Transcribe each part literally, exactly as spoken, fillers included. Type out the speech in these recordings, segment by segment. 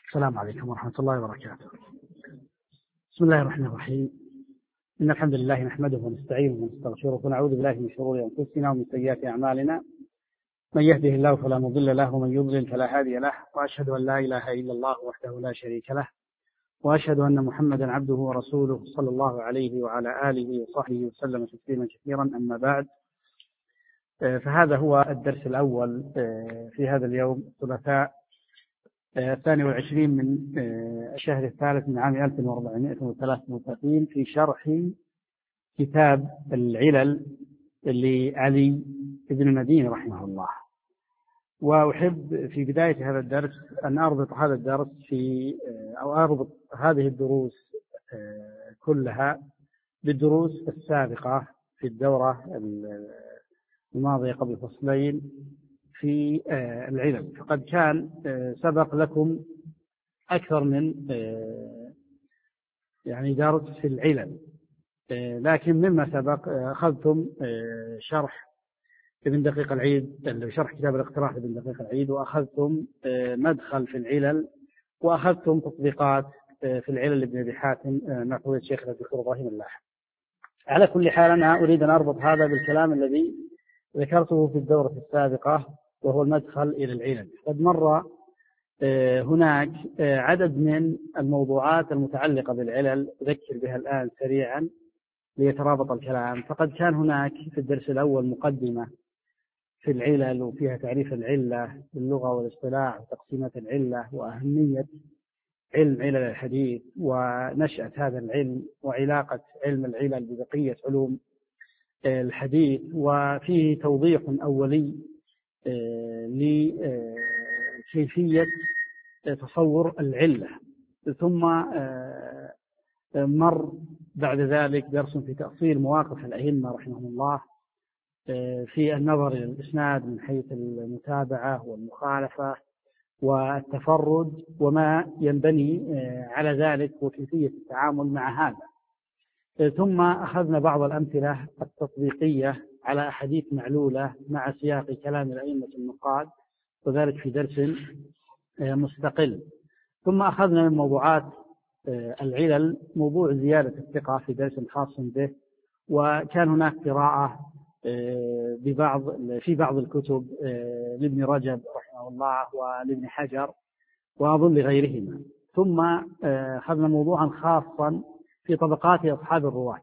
السلام عليكم ورحمة الله وبركاته. بسم الله الرحمن الرحيم. إن الحمد لله نحمده ونستعينه ونستغفره ونعوذ بالله من شرور أنفسنا ومن سيئات أعمالنا. من يهده الله فلا مضل له ومن يضلل فلا هادي له، وأشهد أن لا إله إلا الله وحده لا شريك له، وأشهد أن محمدا عبده ورسوله صلى الله عليه وعلى آله وصحبه وسلم تسليما كثيرا. أما بعد، فهذا هو الدرس الأول في هذا اليوم الثلاثاء الثاني والعشرين من الشهر الثالث من عام ألف وأربعمائة وثلاثة وثلاثين في شرح كتاب العلل لعلي بن المديني رحمه الله. وأحب في بداية هذا الدرس أن أربط هذا الدرس في أو أربط هذه الدروس كلها بالدروس السابقة في الدورة الماضية قبل فصلين في العلل. فقد كان سبق لكم أكثر من يعني درس في العلل، لكن مما سبق أخذتم شرح ابن دقيق العيد، شرح كتاب الاقتراح ابن دقيق العيد، وأخذتم مدخل في العلل، وأخذتم تطبيقات في العلل لابن أبي حاتم مع فضيلة الشيخ الدكتور إبراهيم اللاحق. على كل حال، أنا أريد أن أربط هذا بالكلام الذي ذكرته في الدورة السابقة، وهو المدخل إلى العلل. قد مر هناك عدد من الموضوعات المتعلقة بالعلل أذكر بها الآن سريعا ليترابط الكلام. فقد كان هناك في الدرس الأول مقدمة في العلل، وفيها تعريف العلة باللغة والاصطلاح وتقسيمات العلة وأهمية علم علل الحديث ونشأة هذا العلم وعلاقة علم العلل ببقية علوم الحديث، وفيه توضيح أولي لكيفية تصور العلة. ثم مر بعد ذلك درس في تأصيل مواقف الأئمة رحمهم الله في النظر إلى الإسناد من حيث المتابعة والمخالفة والتفرد وما ينبني على ذلك وكيفية التعامل مع هذا. ثم أخذنا بعض الأمثلة التطبيقية على أحاديث معلولة مع سياق كلام الأئمة النقاد، وذلك في درس مستقل. ثم أخذنا من موضوعات العلل موضوع زيادة الثقة في درس خاص به، وكان هناك قراءة ببعض في بعض الكتب لابن رجب رحمه الله ولابن حجر وأظن لغيرهما. ثم أخذنا موضوعا خاصا في طبقات أصحاب الرواة،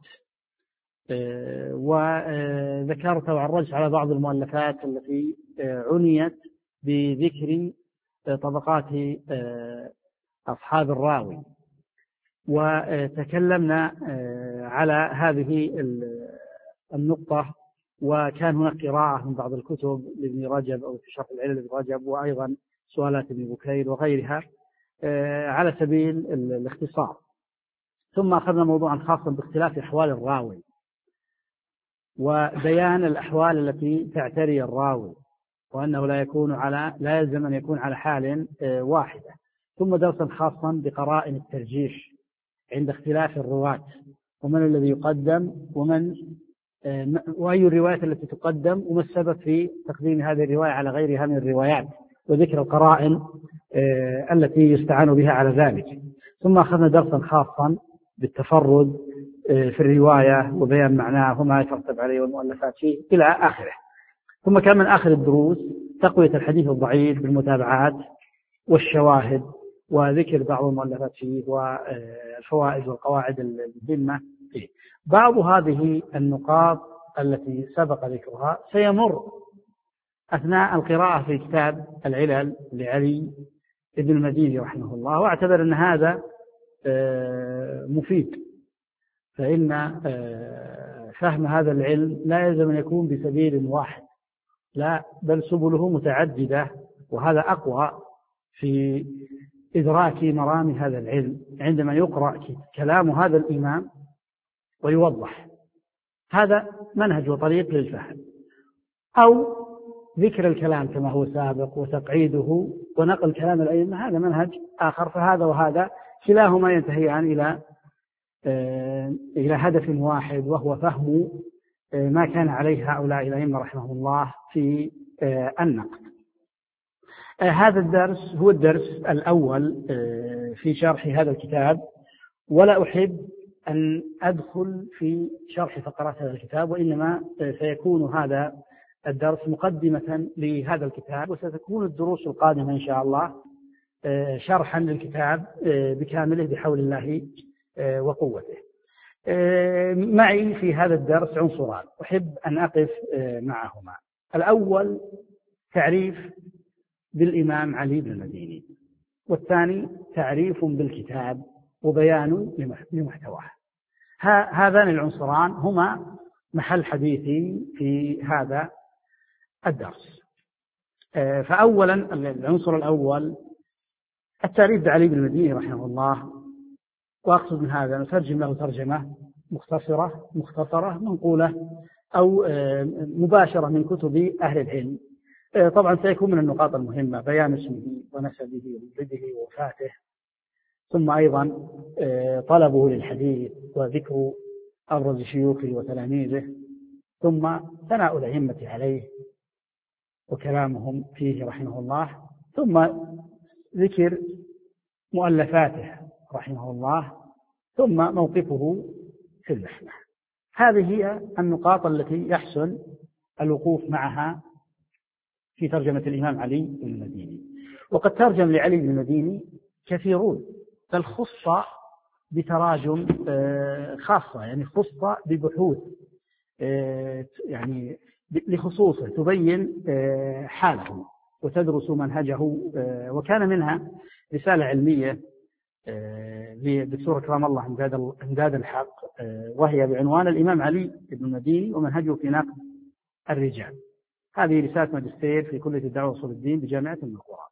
وذكرت وعرجت على بعض المؤلفات التي عنيت بذكر طبقات أصحاب الراوي، وتكلمنا على هذه النقطة. وكان هناك قراءة من بعض الكتب لابن رجب أو في شرح العلل لابن رجب، وأيضا سؤالات ابن بكير وغيرها على سبيل الاختصار. ثم أخذنا موضوعا خاصا باختلاف أحوال الراوي وبيان الأحوال التي تعتري الراوي، وأنه لا يكون على لا يلزم أن يكون على حال واحدة. ثم درسا خاصا بقرائن الترجيح عند اختلاف الرواة، ومن الذي يقدم ومن وأي الروايات التي تقدم وما السبب في تقديم هذه الرواية على غيرها من الروايات، وذكر القرائن التي يستعان بها على ذلك. ثم أخذنا درسا خاصا بالتفرد في الرواية وبيان معناه وما يترتب عليه والمؤلفات فيه إلى آخره. ثم كان من آخر الدروس تقوية الحديث الضعيف بالمتابعات والشواهد، وذكر بعض المؤلفات فيه والفوائد والقواعد الذمة فيه. بعض هذه النقاط التي سبق ذكرها سيمر أثناء القراءة في كتاب العلل لعلي بن المديني رحمه الله، واعتبر أن هذا مفيد، فإن فهم هذا العلم لا يلزم أن يكون بسبيل واحد، لا بل سبله متعددة، وهذا أقوى في إدراك مرام هذا العلم عندما يقرأ كلام هذا الإمام ويوضح. هذا منهج وطريق للفهم، أو ذكر الكلام كما هو سابق وتقعيده ونقل كلام الأئمة، هذا منهج آخر. فهذا وهذا كلاهما ينتهيان إلى إلى هدف واحد، وهو فهم ما كان عليه هؤلاء الأئمة رحمه الله في النقد. هذا الدرس هو الدرس الأول في شرح هذا الكتاب، ولا أحب أن أدخل في شرح فقرات هذا الكتاب، وإنما سيكون هذا الدرس مقدمة لهذا الكتاب، وستكون الدروس القادمة إن شاء الله شرحا للكتاب بكامله بحول الله وقوته. معي في هذا الدرس عنصران أحب أن أقف معهما. الأول تعريف بالإمام علي بن المديني، والثاني تعريف بالكتاب وبيان لمحتواه. هذان العنصران هما محل حديثي في هذا الدرس. فأولا العنصر الأول التعريف بعلي بن المديني رحمه الله، وأقصد من هذا نترجم له ترجمة مختصرة مختصرة منقولة أو مباشرة من كتب أهل العلم. طبعا سيكون من النقاط المهمة بيان اسمه ونسبه وولده ووفاته، ثم أيضا طلبه للحديث وذكر أبرز شيوخه وتلاميذه، ثم ثناء الأئمة عليه وكلامهم فيه رحمه الله، ثم ذكر مؤلفاته رحمه الله، ثم موقفه في المحنة. هذه هي النقاط التي يحسن الوقوف معها في ترجمة الإمام علي بن المديني. وقد ترجم لعلي بن المديني كثيرون، بل خص بتراجم خاصة، يعني خص ببحوث يعني لخصوصه تبين حاله وتدرس منهجه. وكان منها رسالة علمية للدكتور كرام الله امداد الحق، وهي بعنوان الإمام علي بن المديني ومنهجه في نقد الرجال. هذه رسالة ماجستير في كلية الدعوة وأصول الدين بجامعة أم القرى،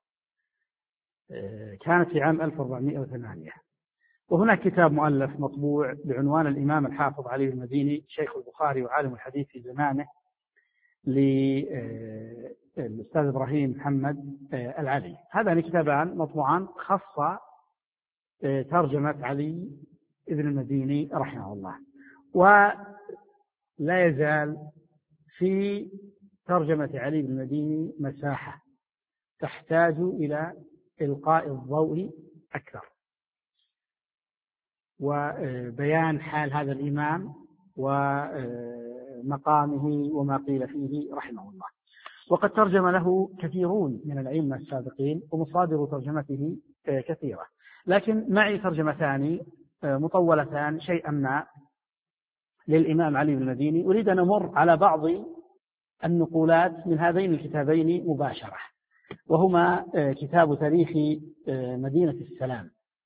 كانت في عام ألف وأربعمائة وثمانية. وهناك كتاب مؤلف مطبوع بعنوان الإمام الحافظ علي بن المديني شيخ البخاري وعالم الحديث في زمانه، للأستاذ إبراهيم محمد العلي. هذان كتابان مطبوعان خاصة ترجمة علي بن المديني رحمه الله. ولا يزال في ترجمة علي بن المديني مساحة تحتاج إلى إلقاء الضوء أكثر، وبيان حال هذا الإمام ومقامه وما قيل فيه رحمه الله. وقد ترجم له كثيرون من الأئمة السابقين، ومصادر ترجمته كثيرة، لكن معي ترجمتان مطولتان شيئا ما للإمام علي بن المديني. أريد أن أمر على بعض النقولات من هذين الكتابين مباشرة، وهما كتاب تاريخ مدينة السلام،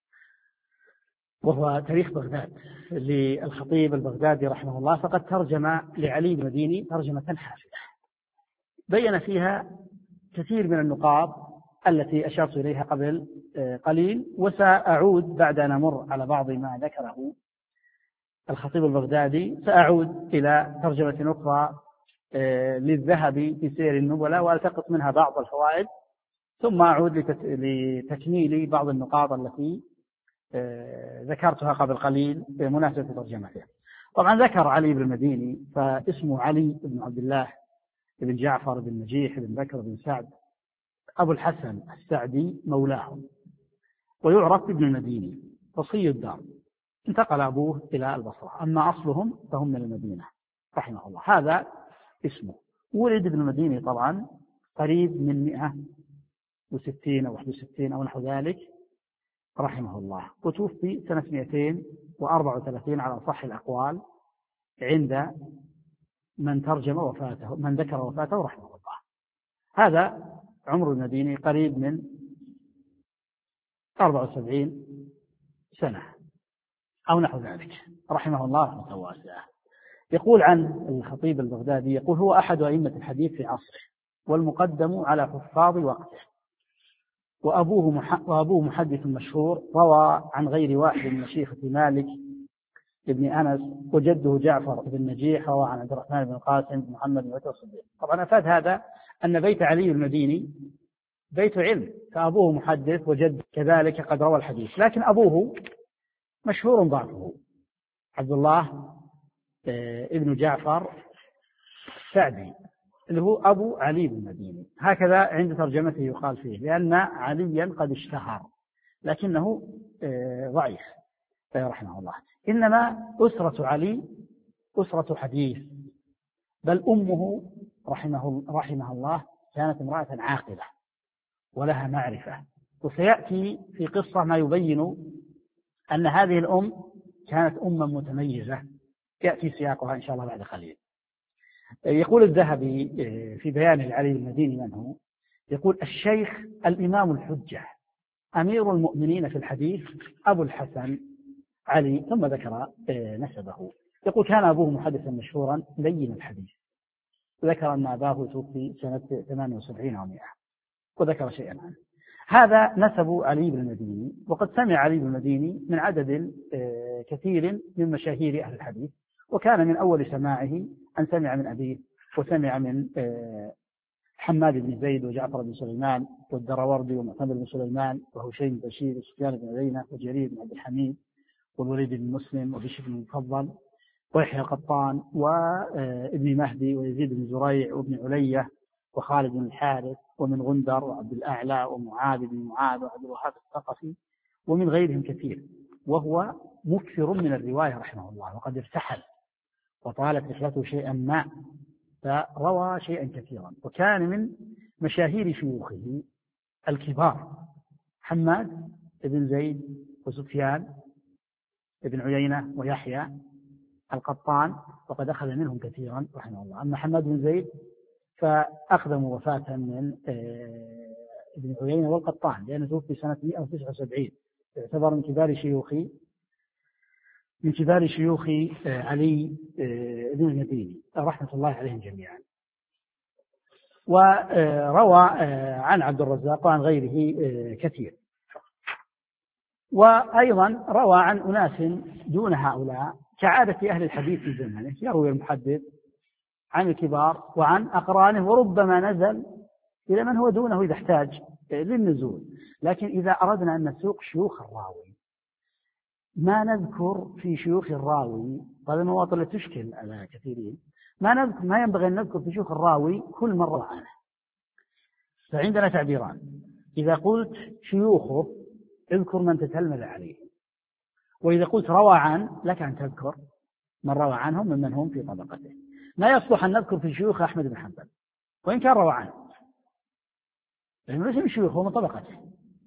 وهو تاريخ بغداد للخطيب البغدادي رحمه الله. فقد ترجم لعلي بن المديني ترجمة حافلة بين فيها كثير من النقاط التي أشرت إليها قبل قليل، وسأعود بعد أن أمر على بعض ما ذكره الخطيب البغدادي، سأعود إلى ترجمة أخرى للذهبي في سير النبلاء وألتقط منها بعض الفوائد، ثم أعود لتكميل بعض النقاط التي ذكرتها قبل قليل بمناسبة ترجمته. طبعا ذكر علي بن المديني، فاسمه علي بن عبد الله بن جعفر بن نجيح بن بكر بن سعد أبو الحسن السعدي مولاه، ويعرف ابن المديني وصي الدار. انتقل أبوه إلى البصرة، أما أصلهم فهم من المدينة رحمه الله. هذا اسمه. ولد ابن المديني طبعا قريب من مئة وستين أو واحد وستين أو نحو ذلك رحمه الله، وتوفي سنة مئتين وأربعة وثلاثين على أصح الأقوال عند من ترجم وفاته من ذكر وفاته رحمه الله. هذا عمر المديني قريب من أربعة وسبعين سنة أو نحو ذلك رحمه الله رحمة واسعة. يقول عن الخطيب البغدادي، يقول هو أحد أئمة الحديث في عصره والمقدم على حفاظ وقته، وأبوه وأبوه محدث مشهور روى عن غير واحد من مشيخة مالك ابن أنس، وجده جعفر بن نجيح روى عن عبد الرحمن بن القاسم بن محمد بن عتبة الصديق. طبعا أفاد هذا أن بيت علي المديني بيت علم، فأبوه محدث وجد كذلك قد روى الحديث، لكن أبوه مشهور ضعفه عبد الله ابن جعفر السعدي اللي هو أبو علي بن المديني. هكذا عند ترجمته يقال فيه، لأن عليا قد اشتهر لكنه ضعيف رحمه الله. إنما أسرة علي أسرة حديث، بل أمه رحمه, رحمه الله كانت امرأة عاقلة ولها معرفة، وسيأتي في قصة ما يبين أن هذه الأم كانت أما متميزة، يأتي سياقها إن شاء الله بعد قليل. يقول الذهبي في بيان العلي المديني من هو، يقول: الشيخ الإمام الحجة أمير المؤمنين في الحديث أبو الحسن علي، ثم ذكر نسبه. يقول: كان أبوه محدثا مشهورا لين الحديث، ذكر أن أباه توفي سنة ثمانية وسبعين ومئة، وذكر شيئا عنه. هذا نسب علي بن المديني، وقد سمع علي بن المديني من عدد كثير من مشاهير أهل الحديث، وكان من أول سماعه أن سمع من أبيه، وسمع من حماد بن زيد وجعفر بن سليمان والدراوردي ومعتمر بن سليمان وهشيم بن بشير وسفيان بن عيينة وجرير بن عبد الحميد والوليد بن مسلم وبشر بن المفضل ويحيى القطان وابن مهدي ويزيد بن زريع وابن علية وخالد بن الحارث ومن غندر وعبد الأعلى ومعاذ بن معاذ وعبد الوهاب الثقفي ومن غيرهم كثير، وهو مكثر من الرواية رحمه الله، وقد ارتحل وطالت رحلته شيئا ما، فروى شيئا كثيرا. وكان من مشاهير شيوخه الكبار حماد بن زيد وسفيان بن عيينة ويحيى القطان، وقد أخذ منهم كثيرا رحمه الله. أما حماد بن زيد فأقدم وفاة من ابن عيينة والقطان، لأنه توفي سنة مئة وتسعة وسبعين، يعتبر من كبار شيوخ من كبار شيوخ علي بن المديني رحمة الله عليهم جميعا. وروى عن عبد الرزاق وعن غيره كثير، وأيضا روى عن أناس دون هؤلاء كعادة أهل الحديث في زمانه، يروي المحدث عن الكبار وعن أقرانه، وربما نزل إلى من هو دونه إذا احتاج للنزول. لكن إذا أردنا أن نسوق شيوخ الراوي ما نذكر في شيوخ الراوي، هذا المواطن التي تشكل على كثيرين، ما نذكر ما ينبغي أن نذكر في شيوخ الراوي كل مرة عنه. فعندنا تعبيران: إذا قلت شيوخه اذكر من تتلمذ عليه، وإذا قلت روى عن لك أن تذكر من روى عنهم ممن هم في طبقته. ما يصلح أن نذكر في شيوخ أحمد بن حنبل وإن كان روى عنه، لأنه ليس من شيوخه من طبقته.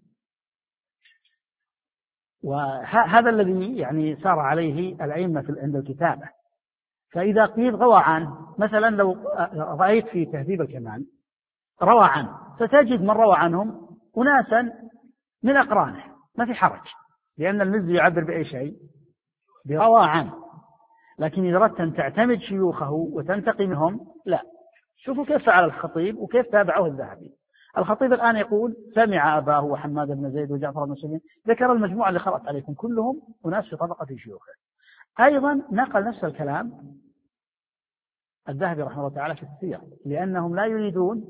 وهذا الذي يعني سار عليه الأئمة عند الكتابة. فإذا قيل روى عنه، مثلا لو رأيت في تهذيب الكمال روى عنه، ستجد من روى عنهم أناسا من أقرانه، ما في حرج، لأن المزي يعبر بأي شيء بروى عنه. لكن إذا أردت أن تعتمد شيوخه وتنتقي منهم لا. شوفوا كيف فعل الخطيب وكيف تابعه الذهبي. الخطيب الآن يقول: سمع أباه وحماد بن زيد وجعفر بن سليمان، ذكر المجموعة اللي خرجت عليكم كلهم أناس في طبقة شيوخه. أيضا نقل نفس الكلام الذهبي رحمه الله تعالى في السير، لأنهم لا يريدون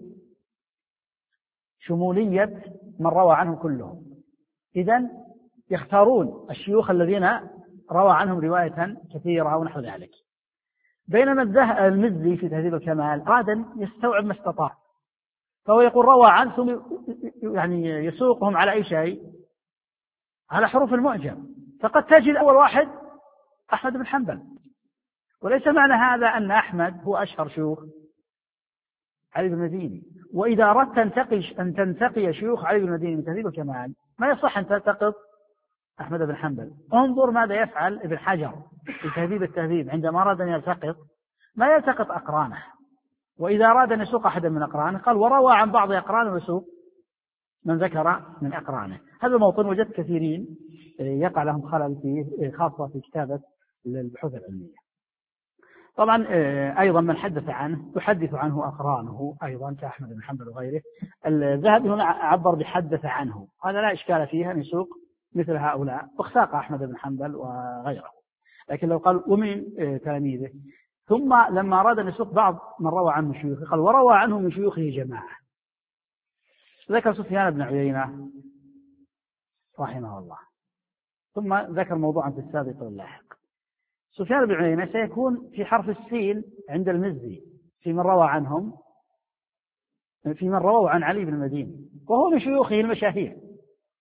شمولية من روى عنهم كلهم، إذن يختارون الشيوخ الذين روى عنهم رواية كثيرة ونحو ذلك. بينما المزي في تهذيب الكمال أراد أن يستوعب ما استطاع، فهو يقول روى عنه ثم يعني يسوقهم على أي شيء، على حروف المعجم. فقد تجد أول واحد أحمد بن حنبل، وليس معنى هذا أن أحمد هو أشهر شيوخ علي بن المديني. وإذا أردت أن تنتقي شيوخ علي بن المديني من تهذيب الكمال ما يصح أن تلتقط أحمد بن حنبل. انظر ماذا يفعل ابن حجر في تهذيب التهذيب عندما أراد أن يلتقط، ما يلتقط أقرانه، وإذا أراد أن يسوق أحدا من أقرانه قال وروى عن بعض أقرانه ويسوق من ذكر من أقرانه. هذا الموطن وجدت كثيرين يقع لهم خلل فيه، خاصة في كتابة البحوث العلمية. طبعا أيضا من حدث عنه يحدث عنه أقرانه أيضا كأحمد بن حنبل وغيره. الذهبي هنا عبر بحدث عنه، هذا لا إشكال فيه أن يسوق مثل هؤلاء، واختاق أحمد بن حنبل وغيره. لكن لو قال ومن تلاميذه، ثم لما أراد أن يسوق بعض من روى عنه من شيوخه قال وروى عنه من شيوخه جماعة. ذكر سفيان بن عيينة رحمه الله، ثم ذكر موضوعا في السابق واللاحق. سفيان بن عيينة سيكون في حرف السين عند المزي في من روى عنهم، في من روى عن علي بن المديني، وهو من شيوخه المشاهير،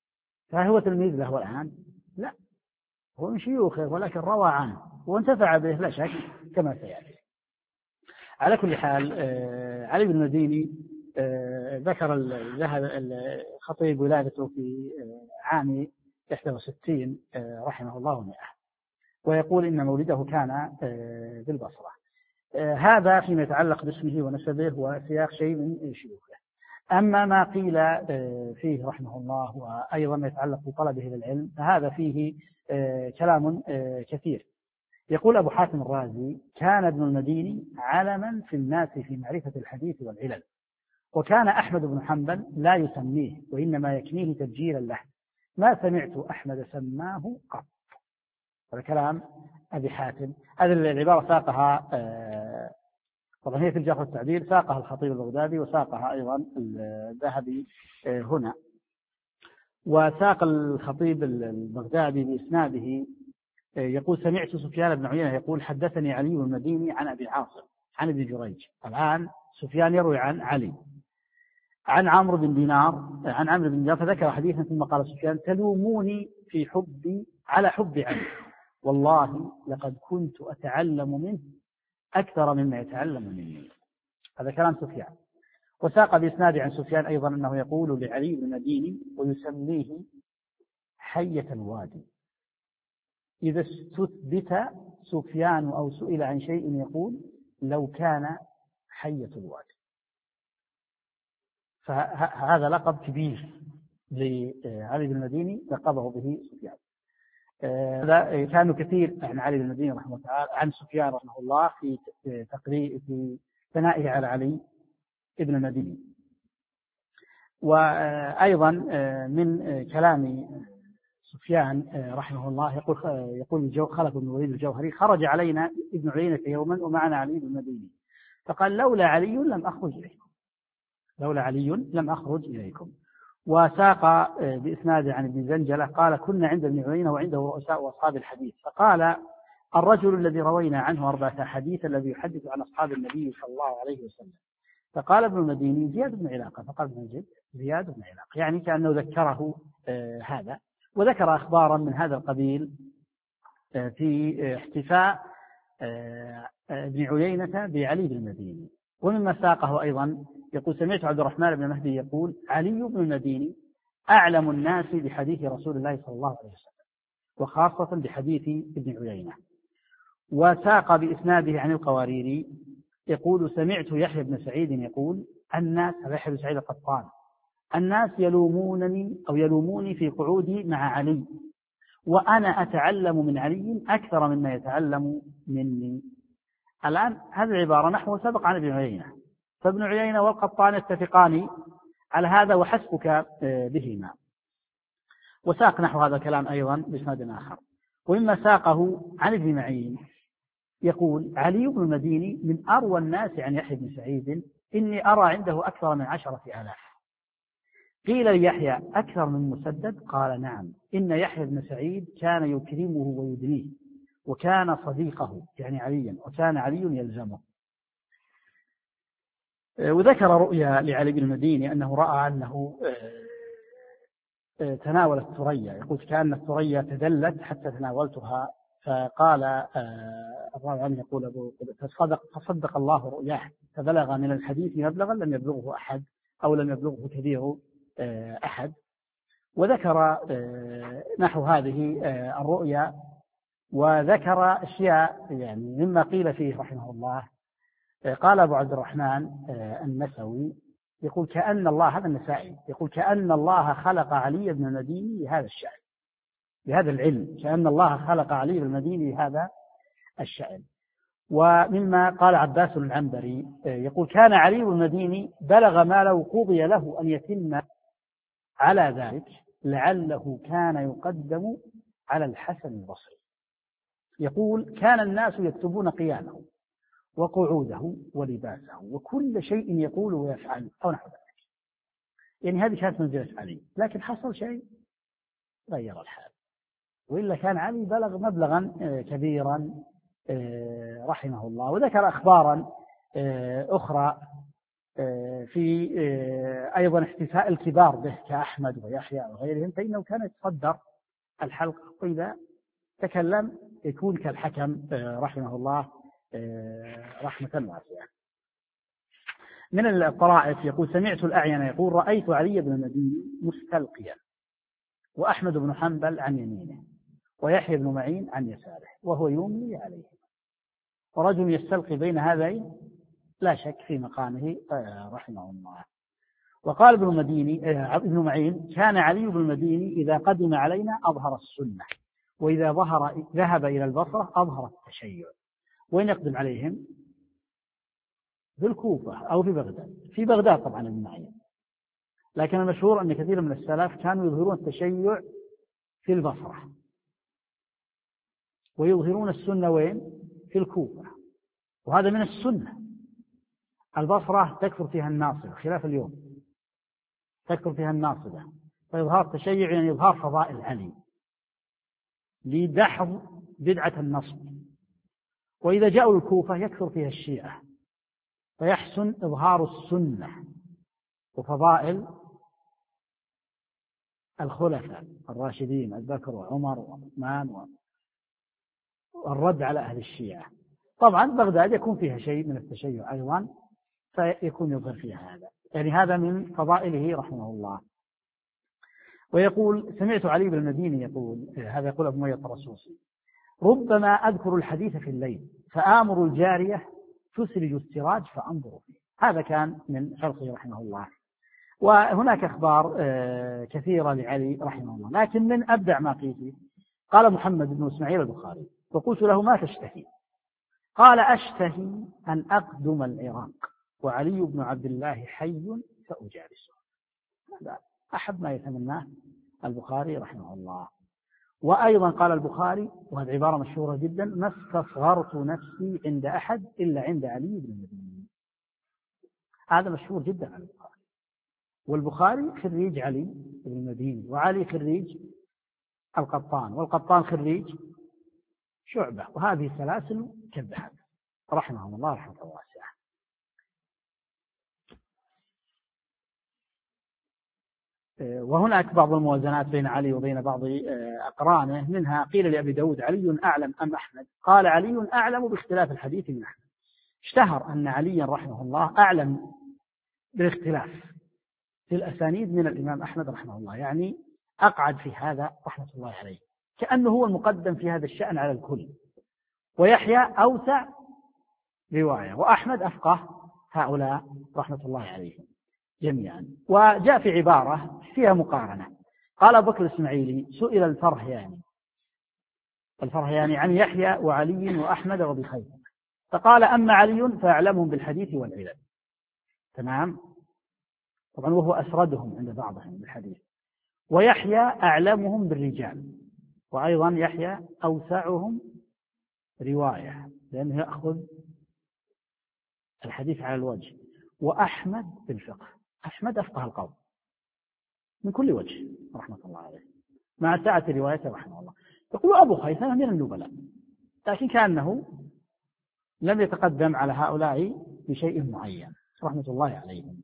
فهل هو تلميذ له الآن؟ لا، هو من شيوخه ولكن روى عنه وانتفع به لا شك كما سيأتي. على كل حال علي بن المديني ذكر ذهب الخطيب ولادته في عام إحدى وستين رحمه الله ومئة، ويقول إن مولده كان بالبصرة. هذا فيما يتعلق باسمه ونسبه وسياق شيء من شيوخه. أما ما قيل فيه رحمه الله وأيضا ما يتعلق بطلبه للعلم فهذا فيه كلام كثير. يقول أبو حاتم الرازي: كان ابن المديني علما في الناس في معرفة الحديث والعلل، وكان أحمد بن حنبل لا يسميه وإنما يكنيه تبجيلا له، ما سمعت أحمد سماه قط. هذا كلام أبي حاتم. هذه العبارة ساقها طبعا هي في الجرح والتعديل، ساقها الخطيب البغدادي وساقها أيضا الذهبي هنا. وساق الخطيب البغدادي بإسناده يقول: سمعت سفيان بن عيينة يقول: حدثني علي بن المديني عن أبي عاصم عن ابن جريج. الآن سفيان يروي عن علي عن عمرو بن دينار عن عمرو بن دينار، فذكر حديثا ثم قال سفيان: تلوموني في حبي على حب علي، والله لقد كنت أتعلم منه أكثر مما يتعلم مني. هذا كلام سفيان. وساق بإسناد عن سفيان أيضا أنه يقول لعلي بن المديني ويسميه حية الوادي. إذا استثبت سفيان أو سئل عن شيء يقول: لو كان حية الوادي. فهذا لقب كبير لعلي بن المديني لقبه به سفيان. هذا كان كثير عن علي بن المديني رحمه الله تعالى عن سفيان رحمه الله في تقرير في ثنائه على علي بن المديني. وأيضا من كلام سفيان رحمه الله يقول يقول خلف بن وليد الجوهري: خرج علينا ابن عيينة يوما ومعنا علي بن المديني فقال: لولا علي لم أخرج إليكم، لولا علي لم أخرج إليكم. وساق بإسناد عن ابن زنجلة قال: كنا عند ابن عيينة وعنده رؤساء وأصحاب الحديث، فقال الرجل الذي روينا عنه أربعة حديث الذي يحدث عن أصحاب النبي صلى الله عليه وسلم. فقال ابن المديني: زياد بن علاقة. فقال ابن زيد: زياد بن علاقة، يعني كأنه ذكره آه هذا. وذكر أخبارا من هذا القبيل آه في احتفاء آه ابن عيينة بعلي بن المديني. ومما ساقه أيضا يقول: سمعت عبد الرحمن بن مهدي يقول: علي بن المديني أعلم الناس بحديث رسول الله صلى الله عليه وسلم وخاصة بحديث ابن عيينة. وساق بإسناده عن القواريري يقول: سمعت يحيى بن سعيد يقول: الناس، يحيى بن سعيد القطان، الناس يلومونني أو يلوموني في قعودي مع علي، وأنا أتعلم من علي أكثر مما يتعلم مني. الآن هذه العبارة نحو سبق عن ابن عيينة، فابن عيينة والقطان يتفقان على هذا وحسبك بهما. وساق نحو هذا الكلام أيضا بإسناد آخر. ومما ساقه عن ابن معين يقول: علي بن المديني من أروى الناس عن يحيى بن سعيد، إني أرى عنده أكثر من عشرة آلاف. قيل ليحيى: أكثر من مسدد؟ قال: نعم، إن يحيى بن سعيد كان يكرمه ويدنيه، وكان صديقه يعني عليا، وكان علي يلزمه. وذكر رؤيا لعلي بن المديني أنه رأى أنه تناول الثريا، يقول: كأن الثريا تدلت حتى تناولتها. فقال الراوي عنه يقول أبو فصدق, فصدق الله رؤياه، فبلغ من الحديث مبلغا لم يبلغه أحد أو لم يبلغه كبير أحد. وذكر نحو هذه الرؤيا، وذكر أشياء يعني مما قيل فيه رحمه الله. قال أبو عبد الرحمن النسوي يقول: كأن الله، هذا النسائي يقول: كأن الله خلق علي بن المديني لهذا الشأن، بهذا العلم، كأن الله خلق علي بن المديني لهذا الشأن. ومما قال عباس العنبري يقول: كان علي بن المديني بلغ ما لو قضي له أن يتم على ذلك لعله كان يقدم على الحسن البصري. يقول: كان الناس يكتبون قيامه وقعوده ولباسه وكل شيء يقول ويفعل أو نحو ذلك. يعني هذه كانت منزلة علي، لكن حصل شيء غير الحال، وإلا كان علي بلغ مبلغا كبيرا رحمه الله. وذكر أخبارا أخرى في أيضا احتفاء الكبار به كأحمد ويحيى وغيرهم، فإنه كان يتصدر الحلقة، وإذا تكلم يكون كالحكم رحمه الله رحمة واسعة. من الطرائف يقول: سمعت الأعين يقول: رأيت علي بن المديني مستلقيا، وأحمد بن حنبل عن يمينه، ويحيى بن معين عن يساره، وهو يملي عليه. ورجل يستلقي بين هذين لا شك في مقامه رحمه الله. وقال ابن المديني ابن معين: كان علي بن المديني إذا قدم علينا أظهر السنة، وإذا ظهر ذهب إلى البصرة أظهر التشيع. وين يقدم عليهم؟ في الكوفة أو في بغداد. في بغداد طبعا ابن معين، لكن المشهور أن كثير من السلف كانوا يظهرون التشيع في البصرة، ويظهرون السنة وين؟ في الكوفة. وهذا من السنة. البصرة تكثر فيها الناصبة خلاف اليوم، تكثر فيها الناصبة، فإظهار التشيع يعني إظهار فضائل علي لدحض بدعة النصب. وإذا جاءوا الكوفة يكثر فيها الشيعة، فيحسن إظهار السنة وفضائل الخلفاء الراشدين أبي بكر وعمر وعثمان، والرد على أهل الشيعة. طبعا بغداد يكون فيها شيء من التشيع أيضا، فيكون يظهر فيها هذا، يعني هذا من فضائله رحمه الله. ويقول: سمعت علي بن المديني يقول، هذا يقول أبو مية الرسوسي: ربما أذكر الحديث في الليل فآمر الجارية تسرج السراج فأنظر فيه. هذا كان من خلقه رحمه الله. وهناك أخبار كثيرة لعلي رحمه الله، لكن من أبدع ما فيه قال محمد بن إسماعيل البخاري: وقلت له: ما تشتهي؟ قال: أشتهي أن أقدم العراق وعلي بن عبد الله حي فأجالسه. هذا أحب ما يتمناه البخاري رحمه الله. وأيضا قال البخاري، وهذه عبارة مشهورة جدا: ما استصغرت نفسي عند أحد إلا عند علي بن المديني. هذا مشهور جدا عن البخاري. والبخاري خريج علي بن المديني، وعلي خريج القطان، والقطان خريج شعبة، وهذه سلاسل كالذهب رحمه الله رحمة واسعة. وهناك بعض الموازنات بين علي وبين بعض أقرانه، منها قيل لأبي داود: علي أعلم أم أحمد؟ قال: علي أعلم باختلاف الحديث من أحمد. اشتهر أن عليا رحمه الله أعلم بالاختلاف في الأسانيد من الإمام أحمد رحمه الله، يعني أقعد في هذا رحمة الله عليه، كأنه هو المقدم في هذا الشأن على الكل. ويحيى أوسع رواية، وأحمد أفقه هؤلاء رحمة الله عليهم جميعا. وجاء في عبارة فيها مقارنة، قال أبو بكر الإسماعيلي: سئل الفرهياني الفرهياني عن يحيى وعلي وأحمد وبخير، فقال: أما علي فأعلمهم بالحديث والعلل. تمام، طبعا وهو أسردهم عند بعضهم بالحديث. ويحيى أعلمهم بالرجال، وأيضا يحيى أوسعهم رواية لأنه يأخذ الحديث على الوجه. وأحمد بالفقه، أحمد أفقه القوم من كل وجه رحمة الله عليه، مع سعة روايته رحمه الله. يقول أبو خيثمة من النبلاء، لكن كأنه لم يتقدم على هؤلاء بشيء معين رحمة الله عليهم.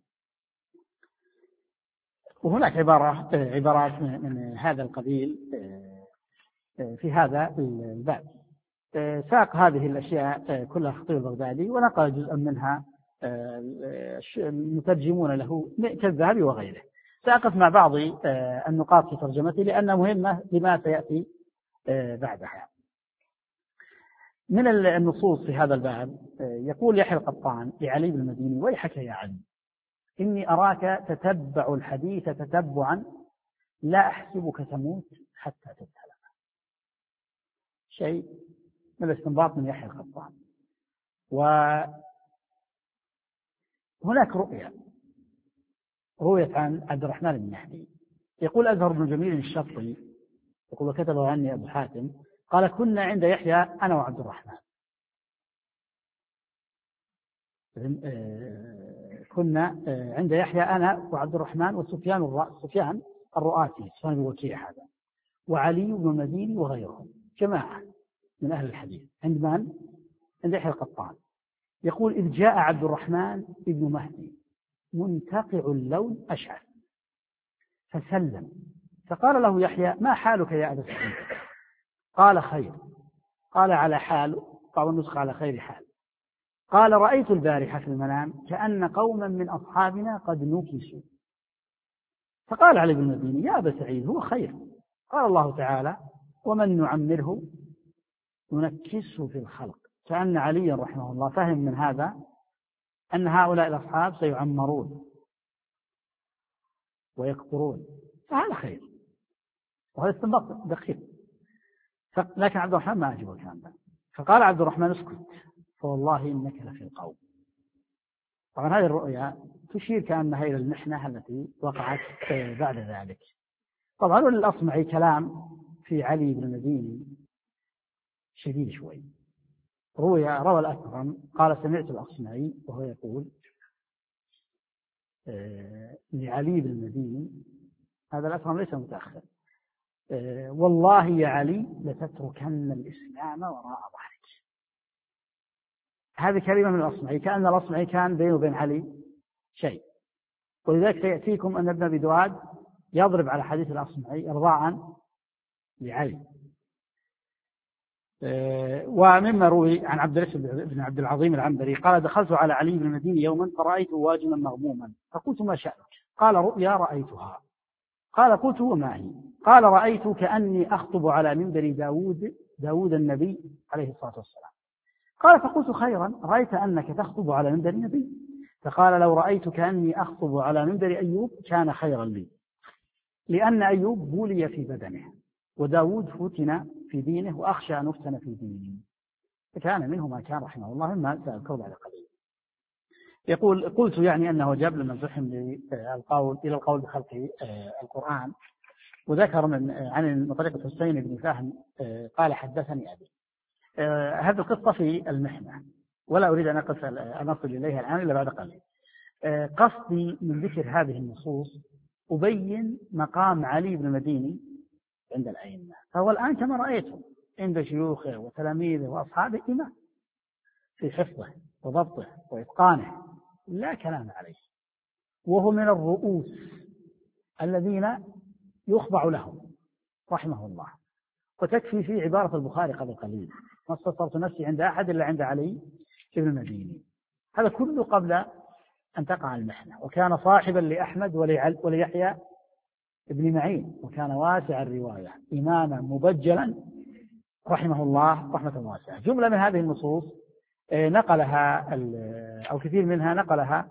وهناك عبارة عبارات من هذا القبيل في هذا الباب. ساق هذه الأشياء كلها الخطيب البغدادي، ونقل جزءا منها المترجمون له كالذهبي وغيره. سأقف مع بعض النقاط في ترجمته لأنها مهمة لما سيأتي بعدها. من النصوص في هذا الباب يقول يحيى القطان لعلي بن المديني: ويحك يا علي، إني أراك تتبع الحديث تتبعا لا أحسبك تموت حتى تبتلى. شيء من الاستنباط من يحيى القطان. وهناك رؤية رؤية عن عبد الرحمن بن مهدي، يقول أزهر بن جميل الشطي يقول: وكتبه عني أبو حاتم، قال: كنا عند يحيى أنا وعبد الرحمن، كنا عند يحيى أنا وعبد الرحمن وسفيان الرأس سفيان الرؤاسي سفيان الوكيع هذا، وعلي بن المديني وغيرهم، جماعة من أهل الحديث. عند من؟ عند يحيى القطان. يقول: إذ جاء عبد الرحمن ابن مهدي منتقع اللون أشعث، فسلم، فقال له يحيى: ما حالك يا أبا سعيد؟ قال: خير. قال: على حال؟ بعض النسخ على خير حال. قال: رأيت البارحة في المنام كأن قوما من أصحابنا قد نكسوا. فقال علي بن المديني: يا أبا سعيد، هو خير. قال الله تعالى: ومن نعمره ننكسه في الخلق. كأن عليا رحمه الله فهم من هذا أن هؤلاء الأصحاب سيعمرون ويكبرون، فهذا خير، وهذا استنباط دقيق. لكن عبد الرحمن ما أجب الكلام ده، فقال عبد الرحمن: اسكت، فوالله إنك لفي القوم. طبعا هذه الرؤيا تشير كأنها إلى المحنة التي وقعت بعد ذلك. طبعا الأصمعي كلام في علي بن المديني شديد شوي. روي روى الأكرم قال: سمعت الأصمعي وهو يقول آه لعلي بن المديني، هذا الأكرم ليس متأخر: آه والله يا علي لتتركن الإسلام وراء ظهرك. هذه كلمة من الأصمعي، كأن الأصمعي كان بينه وبين علي شيء، ولذلك سيأتيكم أن ابن أبي دواد يضرب على حديث الأصمعي إرضاء لعلي. ومما روي عن عبد الله بن عبد العظيم العنبري قال: دخلت على علي بن المديني يوما فرأيته واجما مغموما، فقلت: ما شأنك؟ قال: رؤيا رأيتها. قال: قلت: وما هي؟ قال: رأيت كأني أخطب على منبر داود داود النبي عليه الصلاة والسلام. قال: فقلت: خيرا، رأيت أنك تخطب على منبر النبي. فقال: لو رأيت كأني أخطب على منبر أيوب كان خيرا لي، لأن أيوب بولي في بدنه، وداود فتن في دينه، وأخشى أن أفتن في دينه، فكان منه ما كان رحمه الله، مما سأذكر بعد قليل. يقول: قلت يعني أنه جاب لما زحم للقول إلى القول بخلق القرآن، وذكر من عن طريق الحسين بن فهم قال: حدثني أبي. هذه القصة في المحنة، ولا أريد أن أقف أن أصل إليها الآن إلا بعد قليل. قصدي من ذكر هذه النصوص أبين مقام علي بن المديني عند الأئمة، فهو الآن كما رأيته عند شيوخه وتلاميذه وأصحابه إمام في حفظه وضبطه وإتقانه، لا كلام عليه، وهو من الرؤوس الذين يخضع لهم رحمه الله. وتكفي في عبارة البخاري قبل قليل: ما استصرت نفسي عند أحد إلا عند علي بن المديني. هذا كله قبل أن تقع المحنة، وكان صاحبا لأحمد وليحيى ابن معين، وكان واسع الرواية، إماما مبجلا رحمه الله رحمة واسعة. جملة من هذه النصوص نقلها أو كثير منها نقلها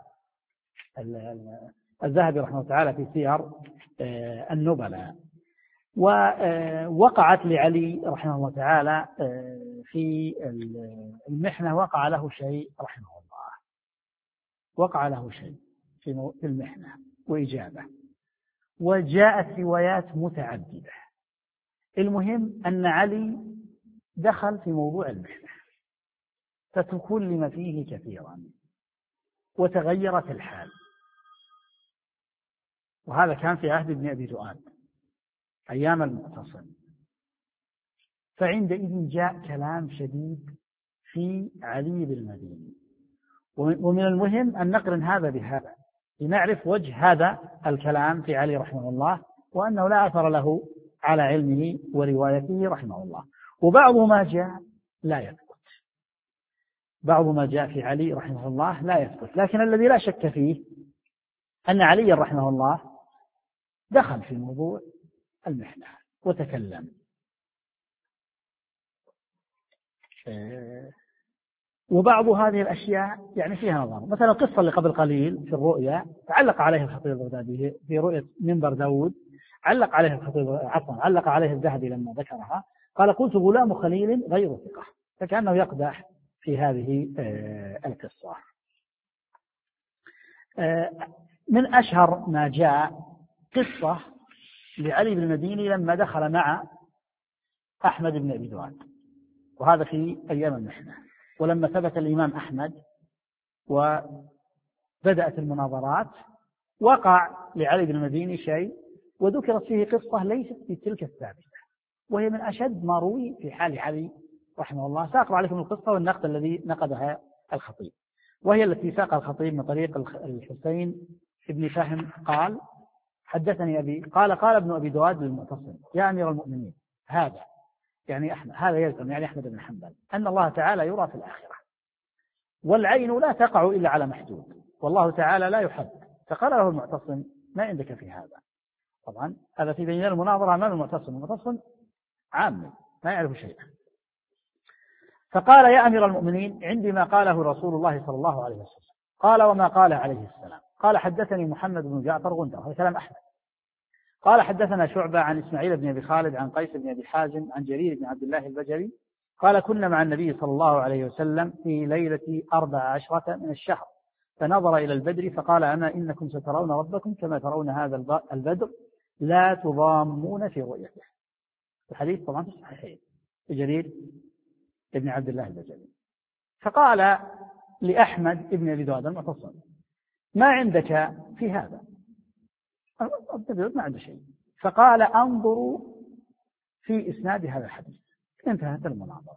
الذهبي رحمه الله تعالى في سير النبلاء، ووقعت لعلي رحمه الله تعالى في المحنة وقع له شيء رحمه الله، وقع له شيء في المحنة وإجابة، وجاءت روايات متعددة. المهم أن علي دخل في موضوع المحنة فتكلم فيه كثيرا وتغيرت الحال، وهذا كان في عهد ابن أبي دؤاد أيام المعتصم. فعندئذ جاء كلام شديد في علي بن المديني، ومن المهم أن نقرن هذا بهذا لنعرف وجه هذا الكلام في علي رحمه الله، وأنه لا أثر له على علمه وروايته رحمه الله. وبعض ما جاء لا يثبت، بعض ما جاء في علي رحمه الله لا يثبت، لكن الذي لا شك فيه أن علي رحمه الله دخل في موضوع المحنة وتكلم. وبعض هذه الأشياء يعني فيها نظر، مثلا القصة اللي قبل قليل في الرؤيا علق عليها الخطيب البغدادي في رؤية منبر داود، علق عليها الخطيب عفوا علق عليها الذهبي لما ذكرها، قال: قلت غلام خليل غير ثقة، فكأنه يقدح في هذه القصة. من أشهر ما جاء قصة لعلي بن المديني لما دخل مع أحمد بن أبي دؤاد، وهذا في أيام المحنة، ولما ثبت الإمام أحمد وبدأت المناظرات وقع لعلي بن المديني شيء، وذكرت فيه قصة ليست في تلك الثابتة، وهي من أشد ما روي في حال علي رحمه الله. سأقرأ عليكم القصة والنقد الذي نقدها الخطيب. وهي التي ساق الخطيب من طريق الحسين ابن فهم قال حدثني أبي قال قال ابن أبي دواد للمعتصم يا أمير المؤمنين هذا يعني أحمد هذا يلزم يعني أحمد بن حنبل أن الله تعالى يرى في الآخرة والعين لا تقع إلا على محدود والله تعالى لا يحد. فقال له المعتصم ما عندك في هذا؟ طبعا هذا في بين المناظرة أمام المعتصم، المعتصم عامي ما يعرف شيئا. فقال يا أمير المؤمنين عندي ما قاله رسول الله صلى الله عليه وسلم. قال وما قال عليه السلام؟ قال حدثني محمد بن جعفر غندر هذا كلام أحمد. قال حدثنا شعبة عن إسماعيل بن أبي خالد عن قيس بن أبي حازم عن جرير بن عبد الله البجلي قال كنا مع النبي صلى الله عليه وسلم في ليلة أربع عشرة من الشهر فنظر إلى البدر فقال أما إنكم سترون ربكم كما ترون هذا البدر لا تضامون في رؤيته. الحديث طبعا في الصحيحين جرير بن عبد الله البجلي. فقال لأحمد بن أبي دواد المعتصم ما عندك في هذا؟ ما عنده شيء. فقال انظروا في إسناد هذا الحديث. انتهت المناظرة.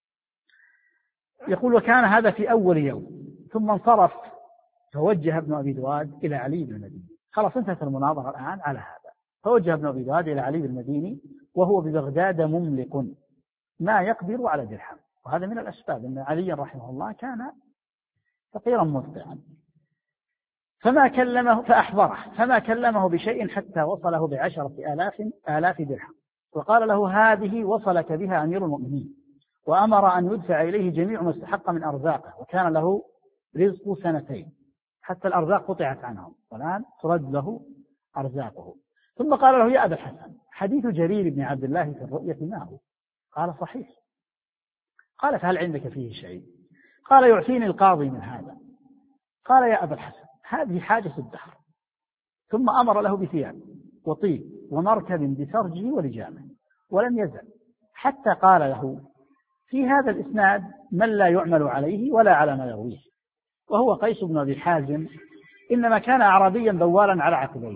يقول وكان هذا في أول يوم ثم انصرف فوجه ابن أبي دواد إلى علي بن المديني. خلاص انتهت المناظرة الآن على هذا. فوجه ابن أبي دواد إلى علي بن المديني وهو ببغداد مملق ما يقدر على درهم. وهذا من الأسباب أن علي رحمه الله كان فقيرا مدفعا. فما كلمه فأحضره فما كلمه بشيء حتى وصله بعشرة آلاف آلاف درهم وقال له هذه وصلك بها أمير المؤمنين وأمر أن يدفع إليه جميع ما استحق من أرزاقه وكان له رزق سنتين حتى الأرزاق قطعت عنهم والآن ترد له أرزاقه. ثم قال له يا أبا الحسن حديث جرير بن عبد الله في الرؤية ما هو؟ قال صحيح. قال فهل عندك فيه شيء؟ قال يعطيني القاضي من هذا. قال يا أبا الحسن هذه حاجة الدهر. ثم أمر له بثياب وطيب ومركب بسرجه ولجامه ولم يزل حتى قال له في هذا الإسناد من لا يعمل عليه ولا على ما يرويه وهو قيس بن أبي حازم إنما كان أعرابيا بوالا على عقبيه.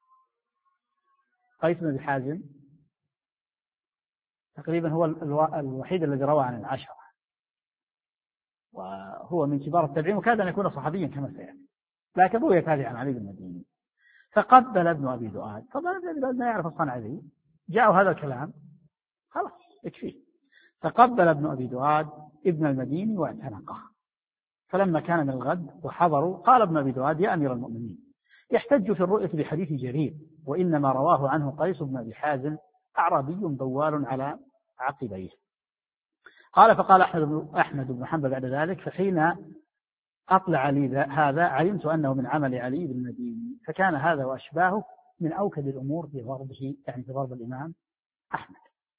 قيس بن أبي حازم تقريبا هو الوحيد الذي روى عن العشرة وهو من كبار التابعين وكاد أن يكون صحابيا كما سيأتي لكن روي تابعا عن علي بن المديني. فقبل ابن أبي دؤاد طبعا ابن أبي دؤاد ما يعرف الصنعاني جاءوا هذا الكلام خلاص يكفيه. فقبل ابن أبي دؤاد ابن المديني واعتنقه. فلما كان من الغد وحضروا قال ابن أبي دؤاد يا أمير المؤمنين يحتج في الرؤية بحديث جرير وإنما رواه عنه قيس بن أبي حازم أعرابي بوال على عقبيه. قال فقال أحمد بن حنبل بعد ذلك فحين أطلع لي هذا علمت أنه من عمل علي بن المديني فكان هذا وأشباهه من أوكد الأمور في ضربه يعني في ضرب الإمام أحمد.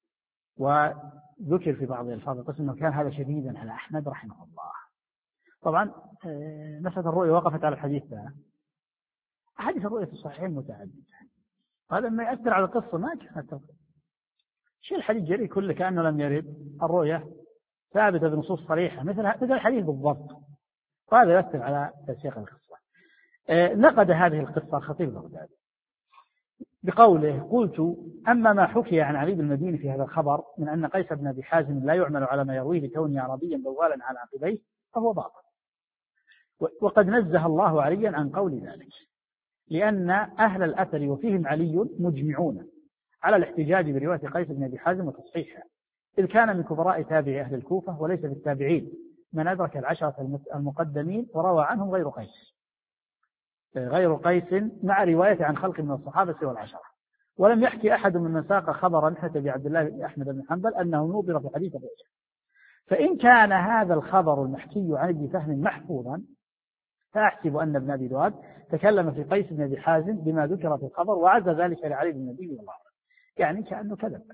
وذكر في بعض الألفاظ القسم أنه كان هذا شديدا على أحمد رحمه الله. طبعا مسألة الرؤية وقفت على الحديث ده. أحاديث الرؤية في الصحيحين متعددة وهذا ما يأثر على القصة ما كانت شيء الحديث جري كله كأنه لم يرد. الرؤية ثابتة بنصوص صريحة مثل مثل الحديث بالضبط وهذا يؤثر على تسييق القصة. نقد هذه القصة الخطيب البغدادي بقوله قلت أما ما حكي عن علي بن المديني في هذا الخبر من أن قيس بن أبي حازم لا يعمل على ما يرويه لكونه عربيا بوالا على عقبيه فهو باطل وقد نزه الله عليا عن قول ذلك لأن أهل الأثر وفيهم علي مجمعون على الاحتجاج برواية قيس بن أبي حازم وتصحيحها إذ كان من كبراء تابعي أهل الكوفة وليس بالتابعين من أدرك العشرة المقدمين وروى عنهم غير قيس غير قيس مع رواية عن خلق من الصحابة سوى العشرة. ولم يحكي أحد من من ساق خبرا حتى بعبد الله بن أحمد بن حنبل أنه نوبر في حديث الرؤيا. فإن كان هذا الخبر المحكي عن ابن فهم محفوظا فأحسب أن ابن أبي دؤاد تكلم في قيس بن أبي حازم بما ذكر في الخبر وعز ذلك لعلي بن النبي والله يعني كأنه كذب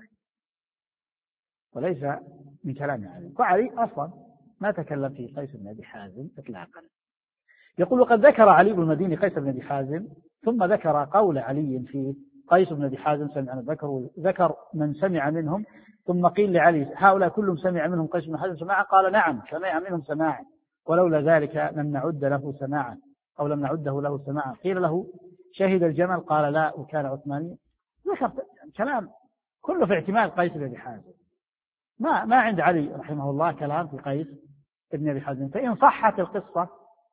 وليس من كلام علي. وعلي أصلا ما تكلم في قيس بن أبي حازم إطلاقا. يقول وقد ذكر علي بن المديني قيس بن أبي حازم ثم ذكر قول علي في قيس بن أبي حازم سمع ذكر ذكر من سمع منهم ثم قيل لعلي هؤلاء كلهم سمع منهم قيس بن حازم سماعا قال نعم سمع منهم سماعا ولولا ذلك لم نعد له سماعا أو لم نعده له سماعا. قيل له شهد الجمل قال لا وكان عثماني. ذكر كلام كله في احتمال قيس بن أبي حازم ما ما عند علي رحمه الله كلام في قيس بن أبي حازم. فإن صحت القصة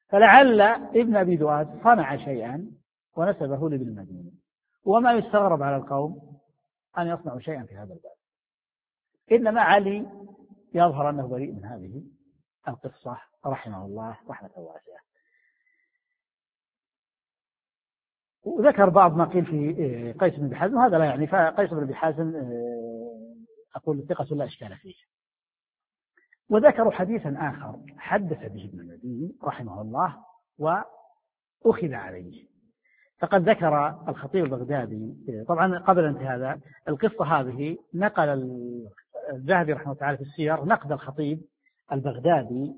فلعل ابن أبي ذؤاد صنع شيئا ونسبه لابن المديني، وما يستغرب على القوم أن يصنعوا شيئا في هذا الباب، إنما علي يظهر أنه بريء من هذه القصة رحمه الله رحمة واسعة. وذكر بعض ما قيل في قيس بن أبي حازم، هذا لا يعني، فقيس بن أبي حازم أقول ثقة لا إشكال فيه. وذكروا حديثا آخر حدث به ابن المديني رحمه الله وأخذ عليه، فقد ذكر الخطيب البغدادي طبعا قبل انتهاء هذا القصة هذه، نقل الذهبي رحمه الله تعالى في السير نقد الخطيب البغدادي،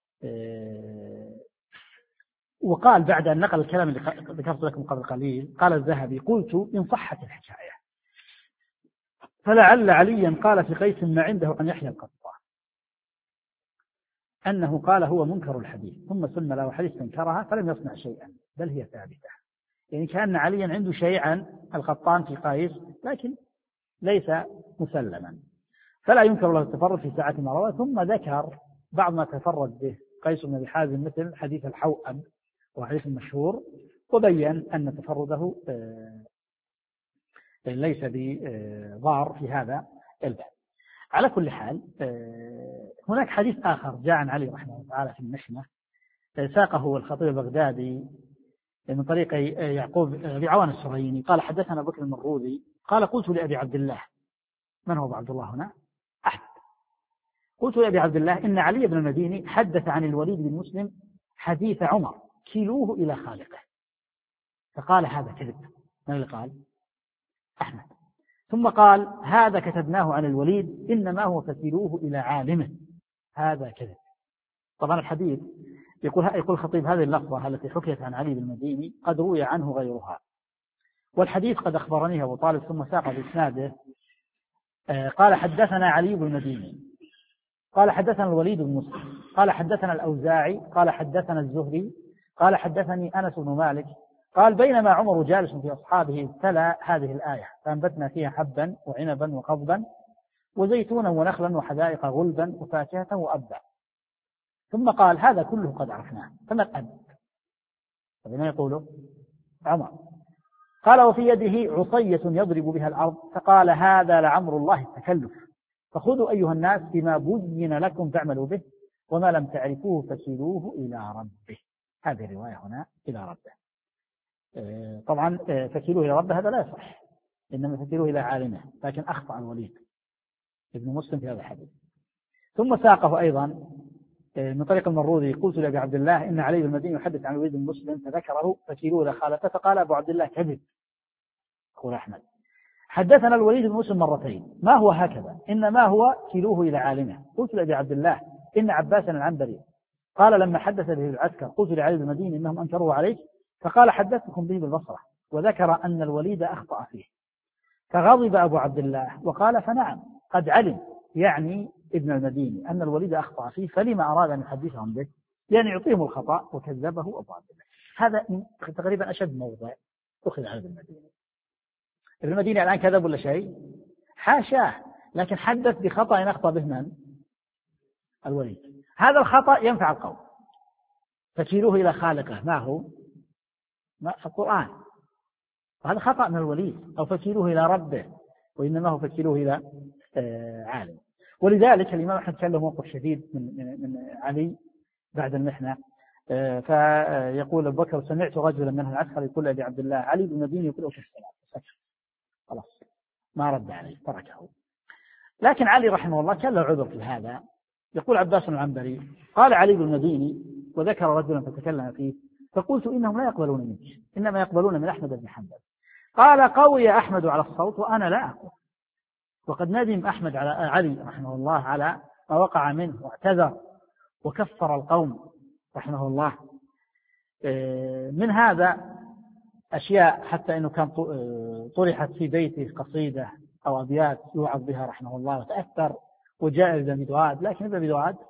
وقال بعد أن نقل الكلام اللي ذكرت لكم قبل قليل، قال الذهبي: قلت إن صحت الحكاية فلعل عليا قال في قيس ما عنده عن يحيى القطان أنه قال هو منكر الحديث، ثم سلم له حديث انكرها فلم يصنع شيئا بل هي ثابتة. يعني كأن عليا عنده شيء عن القطان في قيس لكن ليس مسلما، فلا ينكر له التفرد في ساعة ما روى. ثم ذكر بعض ما تفرد به قيس بن أبي حازم مثل حديث الحوأب وحديث المشهور، وبين أن تفرده ليس بضار في هذا الباب. على كل حال هناك حديث آخر جاء عن علي رحمه الله تعالى في المشنة، ساقه الخطيب البغدادي من طريق يعقوب بن عوان السريني قال: حدثنا بكر المروذي قال: قلت لأبي عبد الله، من هو أبو عبد الله هنا؟ أحمد. قلت لأبي عبد الله إن علي بن المديني حدث عن الوليد بن مسلم حديث عمر كيلوه إلى خالقه، فقال هذا كذب. من اللي قال؟ أحمد. ثم قال: هذا كتبناه عن الوليد إنما هو فكيلوه إلى عالمه، هذا كذب. طبعا الحديث يقول يقول الخطيب هذه اللفظة التي حكيت عن علي بن المديني قد روي عنه غيرها، والحديث قد أخبرنيه أبو طالب ثم ساق بإسناده قال: حدثنا علي بن المديني قال حدثنا الوليد بن مسلم قال حدثنا الأوزاعي قال حدثنا الزهري قال حدثني أنس بن مالك قال: بينما عمر جالس في أصحابه تلا هذه الآية: فأنبتنا فيها حبا وعنبا وقضبا وزيتونا ونخلا وحدائق غلبا وفاكهة وأبا. ثم قال: هذا كله قد عرفناه، فما الأب؟ فبما يقوله عمر قال: وفي يده عصية يضرب بها الأرض، فقال: هذا لعمر الله التكلف، فخذوا أيها الناس بما بين لكم فاعملوا به، وما لم تعرفوه فكلوه إلى ربه. هذه الرواية هنا إلى ربه. طبعا فكلوه إلى ربه هذا لا يصح، إنما فكلوه إلى عالمه، لكن أخطأ الوليد ابن مسلم في هذا الحديث. ثم ساقه أيضا من طريق المروذي: قلت لأبي عبد الله إن علي بن المديني يحدث عن الوليد بن مسلم فذكره فكلوه إلى خالته، فقال أبو عبد الله كذب. يقول أحمد: حدثنا الوليد بن مسلم مرتين، ما هو هكذا، إنما هو كلوه إلى عالمه. قلت لأبي عبد الله إن عباسا العنبري قال لما حدث به العسكر: قلت لعلي بن المديني إنهم أنكروا عليك، فقال: حدثتكم به بالبصرة، وذكر أن الوليد أخطأ فيه، فغضب أبو عبد الله وقال: فنعم قد علم، يعني ابن المديني، أن الوليد أخطأ فيه، فلما أراد أن يحدثهم به؟ يعني يعطيهم الخطأ، وكذبه أبو عبد الله. هذا تقريبا أشد موضع أخذ على ابن المديني. ابن المديني الآن كذب ولا شيء؟ حاشاه، لكن حدث بخطأ أخطأ به من؟ الوليد. هذا الخطأ ينفع القوم، فكيلوه إلى خالقه، ما هو؟ ما القرآن. وهذا خطأ من الوليد، أو فكيلوه إلى ربه، وإنما هو فكيلوه إلى آه عالم. ولذلك الإمام أحمد كان له موقف شديد من, من, من علي بعد المحنة، آه فيقول أبو بكر: سمعت رجلا من العسكر يقول أبي عبد الله علي بن المديني يقول أوش السلام، سكت، خلاص ما رد عليه تركه. لكن علي رحمه الله كان له عذر في هذا. يقول عباس العنبري: قال علي بن المديني وذكر رجلا فتكلم فيه، فقلت إنهم لا يقبلون منك، إنما يقبلون من أحمد بن حنبل. قال: قوي أحمد على الصوت وأنا لا أقول. وقد ندم أحمد على علي رحمه الله على ما وقع منه، واعتذر وكفر القوم رحمه الله. من هذا أشياء، حتى أنه كان طرحت في بيته قصيدة أو أبيات يوعظ بها رحمه الله، وتأثر وجاء ابن أبي ذؤاد، لكن ابن أبي ذؤاد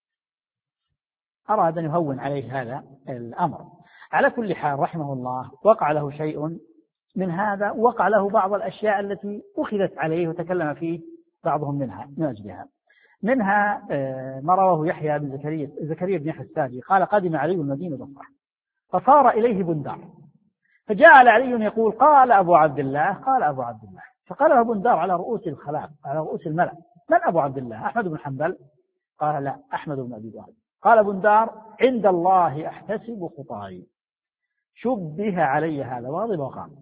أراد أن يهون عليه هذا الأمر. على كل حال رحمه الله وقع له شيء من هذا، وقع له بعض الأشياء التي أخذت عليه وتكلم فيه بعضهم منها من أجلها. منها ما رواه يحيى بن زكريا زكريا بن يحيى الساجي قال قدم علي المدينة بصرة فصار إليه بندار فجعل علي يقول قال أبو عبد الله قال أبو عبد الله فقال له بندار على رؤوس الخلاق على رؤوس الملأ من أبو عبد الله أحمد بن حنبل قال لا أحمد بن أبي طالب قال بندار عند الله أحتسب خطاي شبه علي هذا واضب وقام.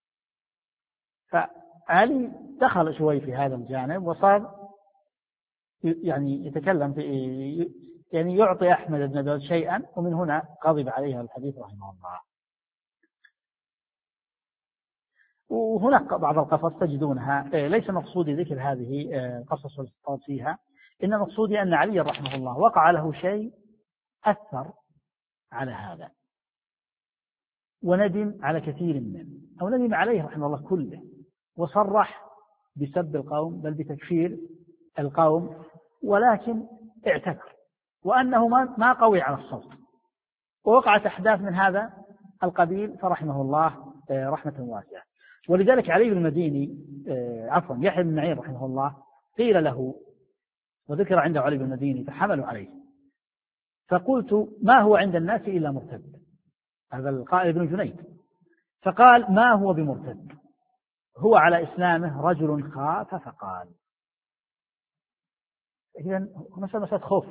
فعلي دخل شوي في هذا الجانب وصار يعني يتكلم في يعني يعطي أحمد بن أبي شيئا ومن هنا غضب عليه الحديث رحمه الله. وهناك بعض القصص تجدونها ليس مقصودي ذكر هذه قصص والاستطراد فيها، إن مقصودي أن علي رحمه الله وقع له شيء أثر على هذا وندم على كثير منه أو ندم عليه رحمه الله كله وصرح بسب القوم بل بتكفير القوم، ولكن اعتذر وأنه ما قوي على الصوت ووقعت أحداث من هذا القبيل فرحمه الله رحمة واسعة. ولذلك علي بن المديني عفوا يحيى بن معين رحمه الله قيل له وذكر عنده علي بن المديني فحملوا عليه فقلت ما هو عند الناس إلا مرتد، هذا القائل ابن جنيد، فقال ما هو بمرتد هو على إسلامه رجل خاف فقال. إذن مسألة مسألة خوف.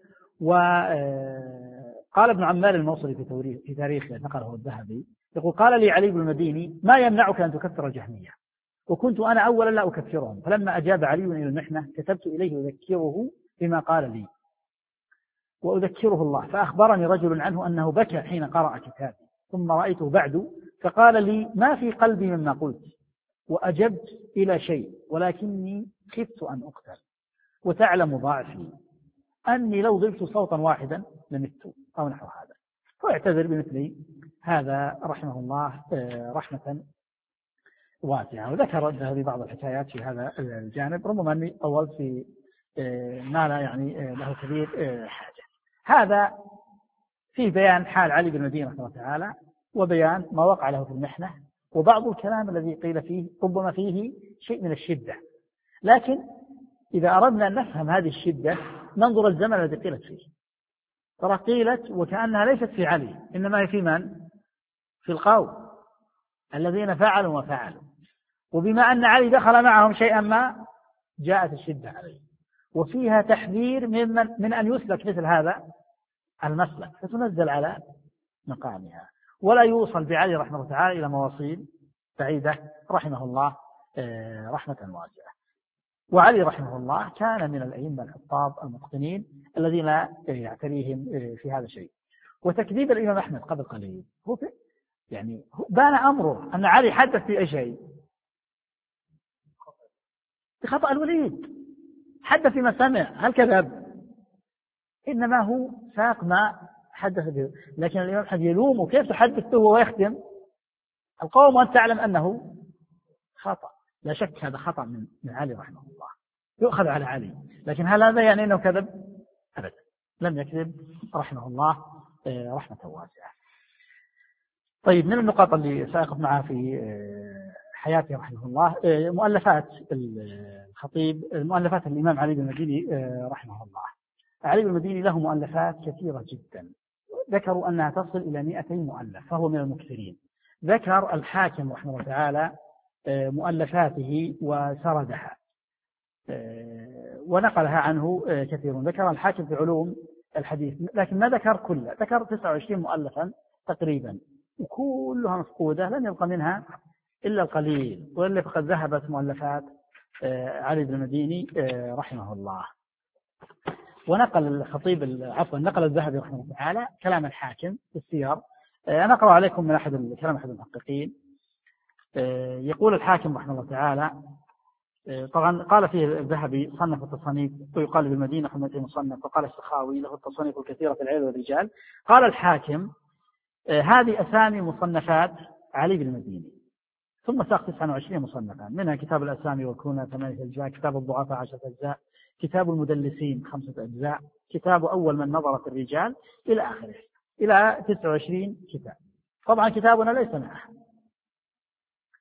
وقال ابن عمار الموصلي في تاريخه نقله الذهبي يقول قال لي علي بن المديني ما يمنعك أن تكفر الجهمية وكنت أنا أولا لا أكفرهم، فلما أجاب علي إلى المحنة كتبت إليه أذكره بما قال لي وأذكره الله، فأخبرني رجل عنه أنه بكى حين قرأ كتابي ثم رأيته بعد فقال لي ما في قلبي مما قلت وأجبت إلى شيء ولكني خفت أن أقتل وتعلم ضعفي أني لو ضربت صوتا واحدا لمت أو نحو هذا، فاعتذر بمثل هذا رحمه الله رحمة واسعة. وذكر هذه بعض الحكايات في هذا الجانب ربما أني أول في ما لا يعني له كبير حاجة. هذا فيه بيان حال علي بن المديني رحمه الله تعالى وبيان ما وقع له في المحنة وبعض الكلام الذي قيل فيه ربما فيه شيء من الشدة، لكن إذا أردنا أن نفهم هذه الشدة ننظر الزمن الذي قيلت فيه، ترى قيلت وكأنها ليست في علي إنما هي في من؟ في القوم الذين فعلوا وفعلوا، وبما أن علي دخل معهم شيئا ما جاءت الشدة عليه، وفيها تحذير من, من أن يسلك مثل هذا المسلك فتنزل على مقامها ولا يوصل بعلي رحمه الله تعالى إلى مواصيل بعيدة رحمه الله رحمة واسعة. وعلي رحمه الله كان من الأئمة الحفاظ المتقنين الذين يعتريهم في هذا الشيء. وتكذيب الإمام أحمد قبل قليل هو يعني بان أمره أن علي حدث في أي شيء بخطأ الوليد، حدث فيما سمع هل كذب؟ إنما هو ساق ما حدث به، لكن الإمام أحمد يلومه كيف تحدثته ويختم القوم وأن تعلم أنه خطأ. لا شك هذا خطأ من من علي رحمه الله يؤخذ على علي، لكن هل هذا يعني أنه كذب؟ أبدا لم يكذب رحمه الله رحمة واسعة. طيب من النقاط اللي سأقف معها في حياته رحمه الله مؤلفات الخطيب مؤلفات الإمام علي بن المديني رحمه الله. علي بن المديني له مؤلفات كثيرة جدا، ذكروا أنها تصل إلى مئتين مؤلف فهو من المكثرين. ذكر الحاكم رحمه الله تعالى مؤلفاته وسردها ونقلها عنه كثير. ذكر الحاكم في علوم الحديث لكن ما ذكر كله، ذكر تسعة وعشرين مؤلفا تقريبا وكلها مفقودة لم يبقى منها إلا القليل، وإلا فقد ذهبت مؤلفات علي بن المديني رحمه الله. ونقل الخطيب عفوا نقل الذهبي رحمه الله تعالى كلام الحاكم في السير. أنا أقرأ عليكم من أحد كلام أحد المحققين. يقول الحاكم رحمه الله تعالى طبعا قال فيه الذهبي صنف التصانيف ويقال بالمدينة حمد مصنف، وقال السخاوي له التصانيف الكثيرة في العلم والرجال. قال الحاكم هذه أسامي مصنفات علي بن المديني، ثم ساق تسعة وعشرين مصنفا منها كتاب الأسامي والكنى ثمانية أجزاء، كتاب الضعفاء عشرة أجزاء، كتاب المدلسين خمسة أجزاء، كتاب أول من نظر في الرجال إلى آخره إلى تسعة وعشرين كتاب. طبعا كتابنا ليس معه،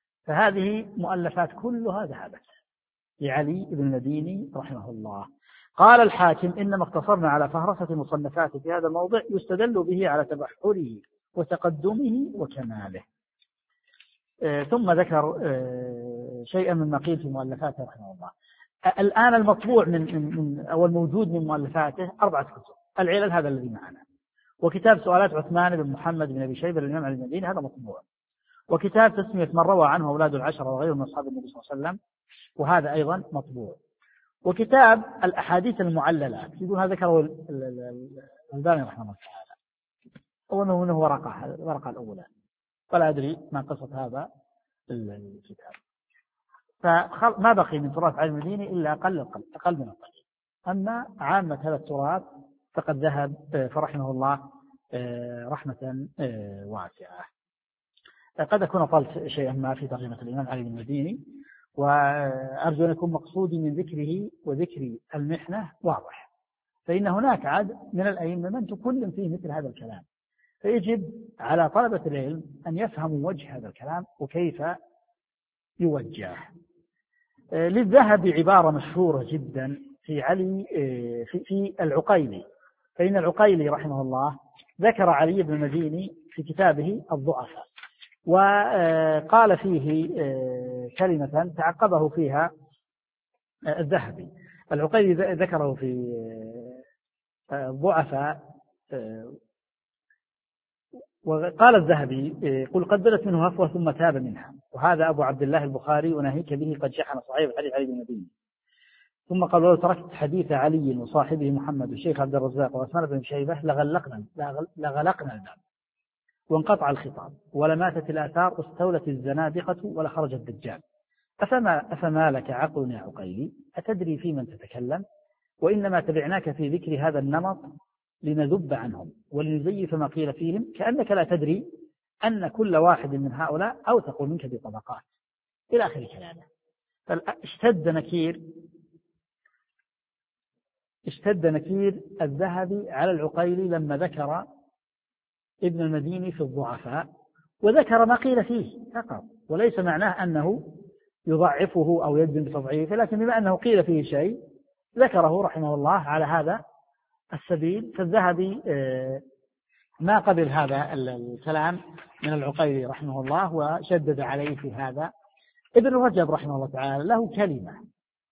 فهذه مؤلفات كلها ذهبت لعلي بن المديني رحمه الله. قال الحاكم إنما اقتصرنا على فهرسة مصنفاته في هذا الموضع يستدل به على تبحره وتقدمه وكماله. آه ثم ذكر آه شيئا مما قيل في مؤلفاته رحمه الله. آه الآن المطبوع من, من, من أو الموجود من مؤلفاته أربعة كتب: العلل هذا الذي معنا، وكتاب سؤالات عثمان بن محمد بن أبي شيبة للإمام علي المديني هذا مطبوع، وكتاب تسمية من روى عنه أولاد العشرة وغيرهم من أصحاب النبي صلى الله عليه وسلم وهذا أيضا مطبوع، وكتاب الأحاديث المعللات يقول هذا ذكره الألباني رحمه الله تعالى، وأنه منه ورقة الورقة الأولى، ولا أدري ما قصة هذا الكتاب. فما بقي من تراث علي المديني إلا أقل أقل من القليل. أما عامة هذا التراث فقد ذهب فرحمه الله رحمة واسعة. قد أكون طلت شيئا ما في ترجمة الإمام علي المديني، وأرجو أن يكون مقصودي من ذكره وذكر المحنة واضح، فإن هناك عدد من الأئمة من تكلم فيه مثل هذا الكلام، فيجب على طلبة العلم أن يفهموا وجه هذا الكلام وكيف يوجه. للذهبي عبارة مشهورة جدا في علي في, في العقيلي، فإن العقيلي رحمه الله ذكر علي بن المديني في كتابه الضعفاء، وقال فيه كلمة تعقبه فيها الذهبي. العقيلي ذكره في الضعفاء وقال الذهبي: قل قد بدت منه هفوة ثم تاب منها، وهذا أبو عبد الله البخاري وناهيك به قد شحن صحيح الحديث علي بن المديني. ثم قال: لو تركت حديث علي وصاحبه محمد والشيخ عبد الرزاق وعثمان بن شيبة لغلقنا لغلقنا الباب وانقطع الخطاب ولماتت الآثار واستولت الزنادقة ولخرج الدجال. أفما, أفما لك عقل يا عقيلي؟ أتدري في من تتكلم؟ وإنما تبعناك في ذكر هذا النمط لنذب عنهم ولنزيف ما قيل فيهم، كأنك لا تدري أن كل واحد من هؤلاء أوثق منك بطبقات، إلى آخر كلامه. فاشتد نكير اشتد نكير الذهبي على العقيلي لما ذكر ابن المديني في الضعفاء، وذكر ما قيل فيه فقط، وليس معناه أنه يضعفه أو يجزم بتضعيفه، لكن بما أنه قيل فيه شيء ذكره رحمه الله على هذا السبيل. فالذهبي ما قبل هذا الكلام من العقيلي رحمه الله وشدد عليه في هذا. ابن رجب رحمه الله تعالى له كلمة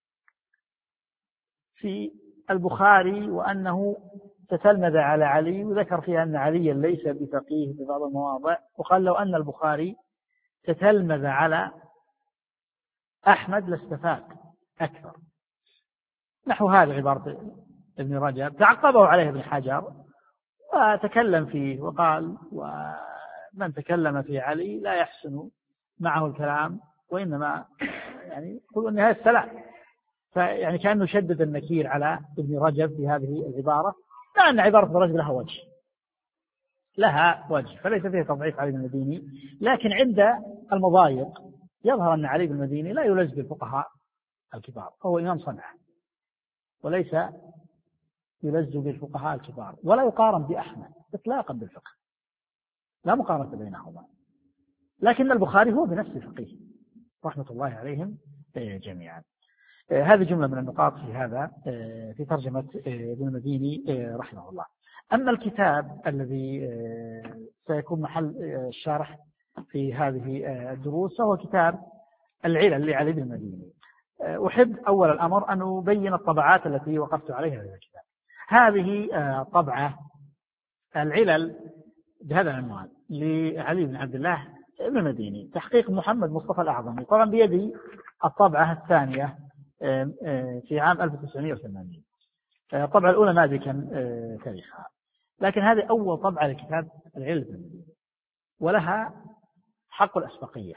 في البخاري وأنه تتلمذ على علي، وذكر فيها أن عليا ليس بفقيه في بعض المواضع، وقال لو أن البخاري تتلمذ على أحمد لاستفاد أكثر، نحو هذا عبارة ابن رجب. تعقبه عليه ابن حجر وتكلم فيه وقال: ومن تكلم في علي لا يحسن معه الكلام، وإنما يعني يقول النهاية السلام. فيعني كأنه شدد النكير على ابن رجب في هذه العبارة، مع أن عبارة ابن رجب لها وجه لها وجه فليس فيه تضعيف علي بن المديني، لكن عند المضايق يظهر أن علي بن المديني لا يلز بالفقهاء الكبار، هو إمام صنعاء وليس يلز بالفقهاء الكبار، ولا يقارن بأحمد إطلاقا بالفقه، لا مقارنة بينهما. لكن البخاري هو بنفسه فقيه رحمة الله عليهم جميعا. هذه جملة من النقاط في هذا في ترجمة ابن المديني رحمه الله. أما الكتاب الذي سيكون محل الشرح في هذه الدروس فهو كتاب العلل لعلي بن المديني. أحب أول الأمر أن أبين الطبعات التي وقفت عليها في الكتاب. هذه طبعة العلل بهذا العنوان لعلي بن عبد الله بن المديني، تحقيق محمد مصطفى الأعظم، طبعا بيدي الطبعة الثانية في عام ألف وتسعمائة وثمانين. الطبعة الأولى ما أدري كم تاريخها، لكن هذه أول طبعة لكتاب العلل بن المديني، ولها حق الأسبقية،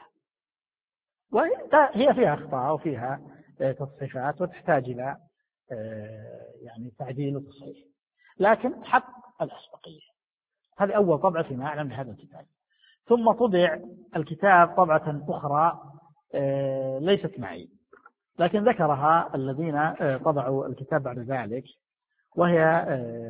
وهي فيها أخطاء وفيها تصحيفات وتحتاج إلى يعني تعديل وتصحيح، لكن حق الأسبقية. هذه أول طبعة فيما أعلم بهذا الكتاب. ثم طبع الكتاب طبعة أخرى ليست معي، لكن ذكرها الذين طبعوا الكتاب بعد ذلك، وهي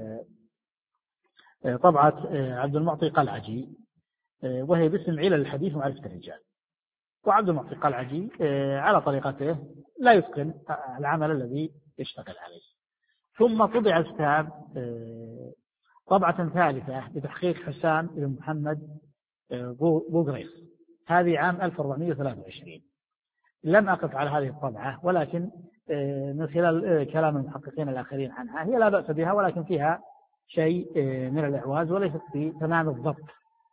طبعة عبد المعطي قلعجي، وهي باسم علل الحديث ومعرفة الرجال. وعبد المعطي قلعجي على طريقته لا يتقن العمل الذي يشتغل عليه، ثم طبع الكتاب طبعة ثالثة بتحقيق حسام بن محمد بوغريس، هذه عام ألف وأربعمائة وثلاثة وعشرين. لم أقف على هذه الطبعة، ولكن من خلال كلام المحققين الآخرين عنها هي لا بأس بها، ولكن فيها شيء من الإعواز وليست في تمام الضبط.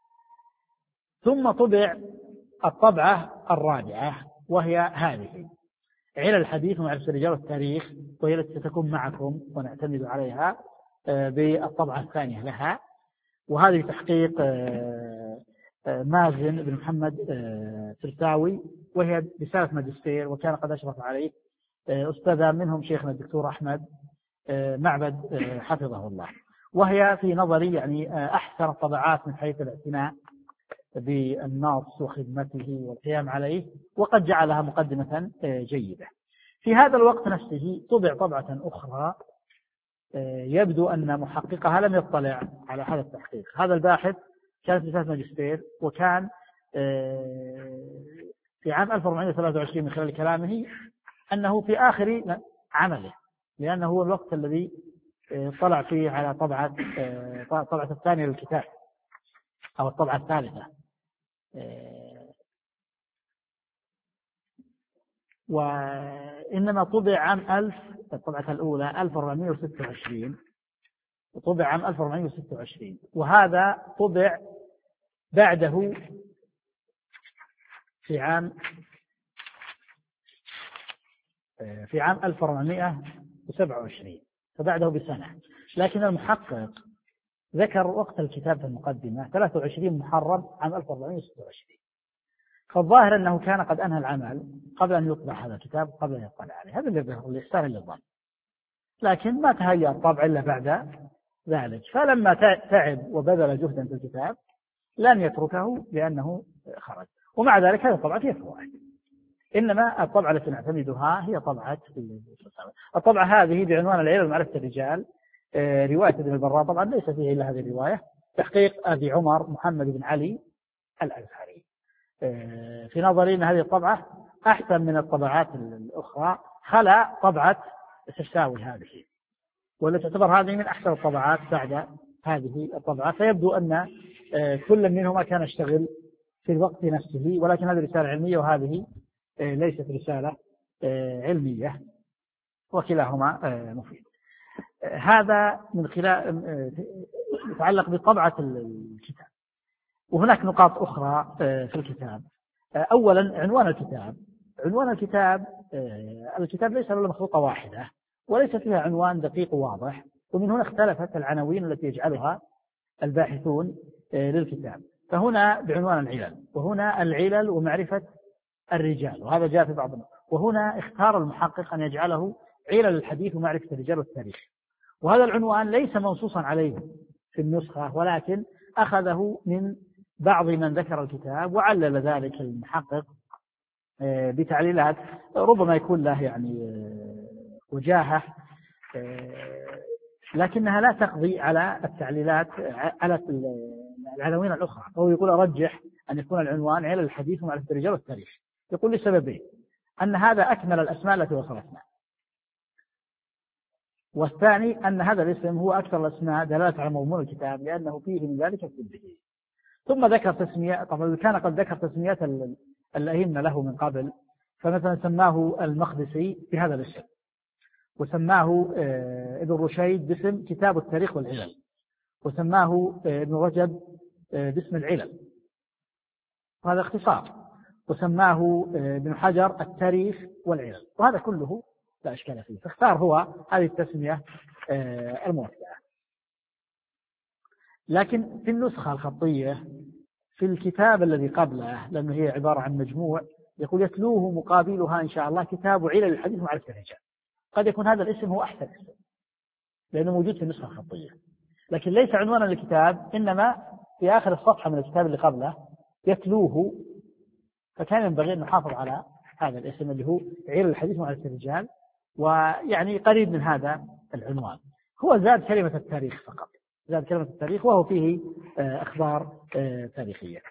ثم طبع الطبعة الرابعة وهي هذه علل الحديث ومعرفة الرجال والتاريخ، وهي التي ستكون معكم ونعتمد عليها بالطبعة الثانية لها، وهذه تحقيق مازن بن محمد فرساوي، وهي رسالة ماجستير، وكان قد أشرف عليه أستاذ منهم شيخنا الدكتور أحمد معبد حفظه الله، وهي في نظري يعني أحسن الطبعات من حيث الاعتناء بالنص وخدمته والقيام عليه، وقد جعلها مقدمة جيدة. في هذا الوقت نفسه طبع طبعة أخرى يبدو أن محققها لم يطلع على هذا التحقيق. هذا الباحث كانت رسالة ماجستير، وكان في عام ألف وأربعمائة وثلاثة وعشرين من خلال كلامه أنه في آخر عمله، لأنه هو الوقت الذي طلع فيه على طبعة طبعة الثانية للكتاب أو الطبعة الثالثة، وإنما طبع عام ألف الطبعة الأولى ألف وأربعمائة وستة وعشرين، وطبع عام ألف وأربعمائة وستة وعشرين، وهذا طبع بعده في عام في عام ألف وأربعمائة وسبعة وعشرين، فبعده بسنة. لكن المحقق ذكر وقت الكتاب في المقدمة ثلاثة وعشرين محرم عام ألف وأربعمائة وستة وعشرين، فالظاهر أنه كان قد أنهى العمل قبل أن يطبع هذا الكتاب، قبل أن يطلع عليه. هذا اللي يظهر الإحسان للظن، لكن ما تهيأ الطبع إلا بعد ذلك. فلما تعب وبذل جهدا في الكتاب لن يتركه لأنه خرج. ومع ذلك هذه الطبعة فيها فوائد، إنما الطبعة التي نعتمدها هي طبعة الطبعة هذه بعنوان العلل ومعرفة الرجال، رواية ابن البراء، طبعا ليس فيه إلا هذه الرواية، تحقيق أبي عمر محمد بن علي الأزهري. في نظري أن هذه الطبعة أحسن من الطبعات الأخرى، خلا طبعة السرساوي هذه، والتي تعتبر هذه من أحسن الطبعات بعد هذه الطبعة. فيبدو أن كل منهما كان يشتغل في الوقت نفسه، ولكن هذه رسالة علمية وهذه ليست رسالة علمية، وكلاهما مفيد. هذا من خلال يتعلق بطبعة الكتاب. وهناك نقاط أخرى في الكتاب. أولا عنوان الكتاب. عنوان الكتاب الكتاب ليس له مخطوطة واحدة، وليس فيها عنوان دقيق وواضح، ومن هنا اختلفت العناوين التي يجعلها الباحثون للكتاب. فهنا بعنوان العلل، وهنا العلل ومعرفة الرجال، وهذا جاء في بعض، وهنا اختار المحقق أن يجعله علل الحديث ومعرفة الرجال والتاريخ. وهذا العنوان ليس منصوصا عليه في النسخة، ولكن أخذه من بعض من ذكر الكتاب، وعلل ذلك المحقق بتعليلات ربما يكون له يعني وجاهة، لكنها لا تقضي على التعليلات على العناوين الأخرى. فهو يقول أرجح أن يكون العنوان علل الحديث ومعرفة الرجال والتاريخ، يقول لسببين: أن هذا أكمل الأسماء التي وصلتنا، والثاني أن هذا الاسم هو أكثر الأسماء دلالة على مضمون الكتاب، لأنه فيه من ذلك كله. ثم ذكر تسمية، طبعا كان قد ذكر تسميات الأئمة له من قبل، فمثلا سماه المقدسي بهذا الاسم، وسماه ابن رشيد باسم كتاب التاريخ والعلل، وسماه ابن رجب باسم العلل، وهذا اختصار، وسماه ابن حجر التاريخ والعلل، وهذا كله لا إشكال فيه، فاختار هو هذه التسمية الموسعة. لكن في النسخة الخطية في الكتاب الذي قبله، لأنه هي عبارة عن مجموع، يقول يتلوه مقابلها إن شاء الله كتاب علل الحديث ومعرفة الرجال. قد يكون هذا الاسم هو أحسن اسم لأنه موجود في النسخة الخطية، لكن ليس عنوانا للكتاب، إنما في آخر الصفحة من الكتاب اللي قبله يتلوه، فكان ينبغي أن نحافظ على هذا الاسم اللي هو علل الحديث ومعرفة الرجال، ويعني قريب من هذا العنوان. هو زاد كلمة التاريخ فقط، زاد كلمة التاريخ، وهو فيه أخبار تاريخية.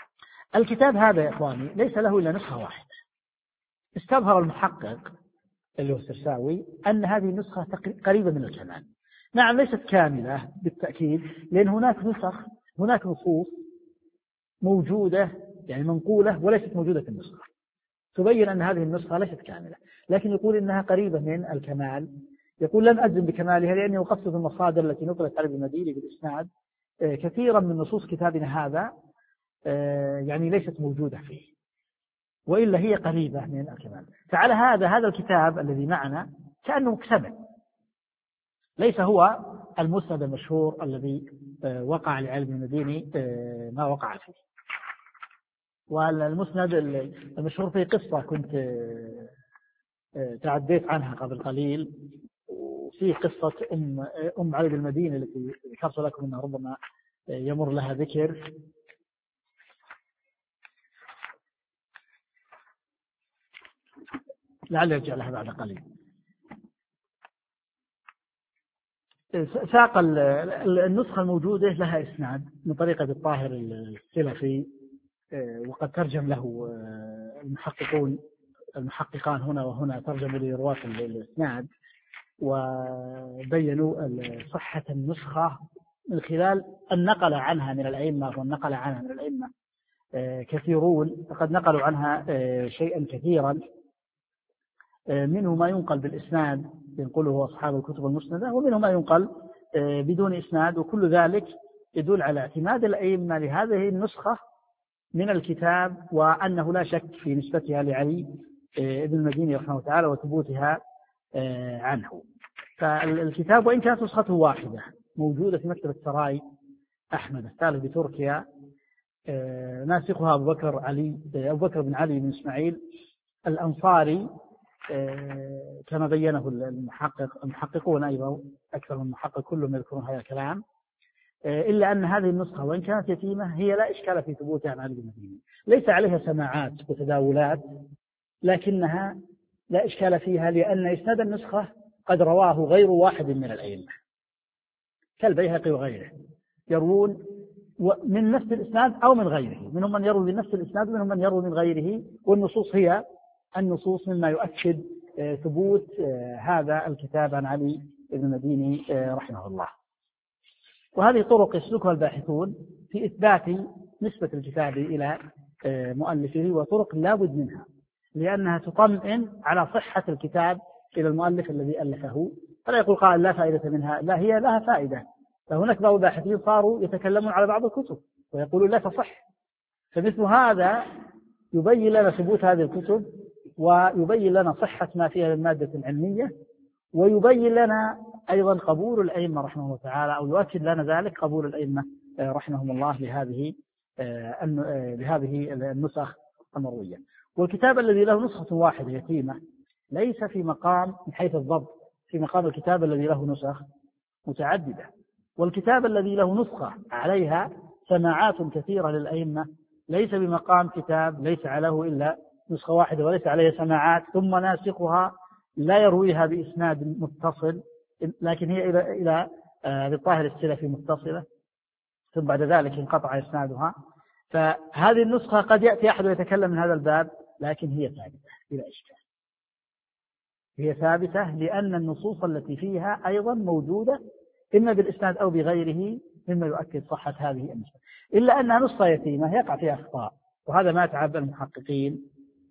الكتاب هذا يا إخواني ليس له إلا نسخة واحدة. استظهر المحقق اللي هو السرساوي أن هذه النسخة قريبة من الكمال. نعم ليست كاملة بالتأكيد، لأن هناك نسخ هناك نصوص موجودة يعني منقولة وليست موجودة في النسخة تبين أن هذه النسخة ليست كاملة، لكن يقول إنها قريبة من الكمال. يقول لم أجزم بكمالها لأني وقفت في المصادر التي نقلت على ابن المديني بالإسناد كثيرا من نصوص كتابنا هذا يعني ليست موجودة فيه، وإلا هي قريبة من الكمال. فعلى هذا هذا الكتاب الذي معنا كأنه مكتمل، ليس هو المسند المشهور الذي وقع لعلم المديني ما وقع فيه. والمسند المشهور فيه قصة كنت تعديت عنها قبل قليل، وفيه قصة أم, أم علي المديني التي ذكرت لكم أنها ربما يمر لها ذكر. لعل يرجع لها بعد قليل. ساق النسخة الموجودة لها إسناد من طريقة الطاهر السلفي، وقد ترجم له المحققون المحققان هنا وهنا ترجموا لرواة الإسناد وبينوا صحة النسخة من خلال النقل عنها من الأئمة، والنقل عنها من الأئمة كثيرون، فقد نقلوا عنها شيئا كثيرا، منه ما ينقل بالإسناد ينقله أصحاب الكتب المسندة، ومنه ما ينقل بدون إسناد، وكل ذلك يدل على اعتماد الأئمة لهذه النسخة من الكتاب، وأنه لا شك في نسبتها لعلي ابن المديني رحمه الله تعالى وثبوتها عنه. فالكتاب وإن كانت نسخته واحدة موجودة في مكتبة سراي أحمد الثالث بتركيا، ناسخها أبو بكر علي أبو بكر بن علي بن إسماعيل الأنصاري كما بينه المحقق المحققون أيضا أكثر من محقق كلهم يذكرون هذا الكلام، إلا أن هذه النسخة وإن كانت يتيمة هي لا إشكال في ثبوتها عن علي بن المديني، ليس عليها سماعات وتداولات، لكنها لا إشكال فيها لأن إسناد النسخة قد رواه غير واحد من الأئمة كالبيهقي وغيره، يروون من نفس الإسناد أو من غيره، منهم من يروي من نفس الإسناد ومنهم من يروي من غيره، والنصوص هي النصوص مما يؤكد ثبوت هذا الكتاب عن علي بن المديني رحمه الله. وهذه طرق يسلكها الباحثون في إثبات نسبة الكتاب إلى مؤلفه، وطرق لا بد منها لأنها تطمئن على صحة الكتاب إلى المؤلف الذي ألفه، فلا يقول قائل لا فائدة منها، لا هي لها فائدة. فهناك بعض الباحثين صاروا يتكلمون على بعض الكتب ويقولون لا تصح، فمثل هذا يبين لنا ثبوت هذه الكتب، ويبين لنا صحة ما فيها من مادة علمية، ويبين لنا أيضا قبول الأئمة رحمه الله تعالى، أو يؤكد لنا ذلك قبول الأئمة رحمهم الله لهذه لهذه النسخ المروية. والكتاب الذي له نسخة واحدة يتيمة ليس في مقام من حيث الضبط في مقام الكتاب الذي له نسخ متعددة، والكتاب الذي له نسخة عليها سماعات كثيرة للأئمة ليس بمقام كتاب ليس عليه إلا نسخة واحدة وليس عليها سماعات، ثم ناسخها لا يرويها بإسناد متصل، لكن هي إلى إلى بالطاهر السلفي متصلة، ثم بعد ذلك انقطع إسنادها. فهذه النسخة قد يأتي أحد ويتكلم من هذا الباب، لكن هي ثابتة بلا إشكال، هي ثابتة لأن النصوص التي فيها أيضا موجودة إما بالإسناد أو بغيره مما يؤكد صحة هذه النسخة، إلا أنها نسخة يتيمة يقع فيها أخطاء، وهذا ما تعب المحققين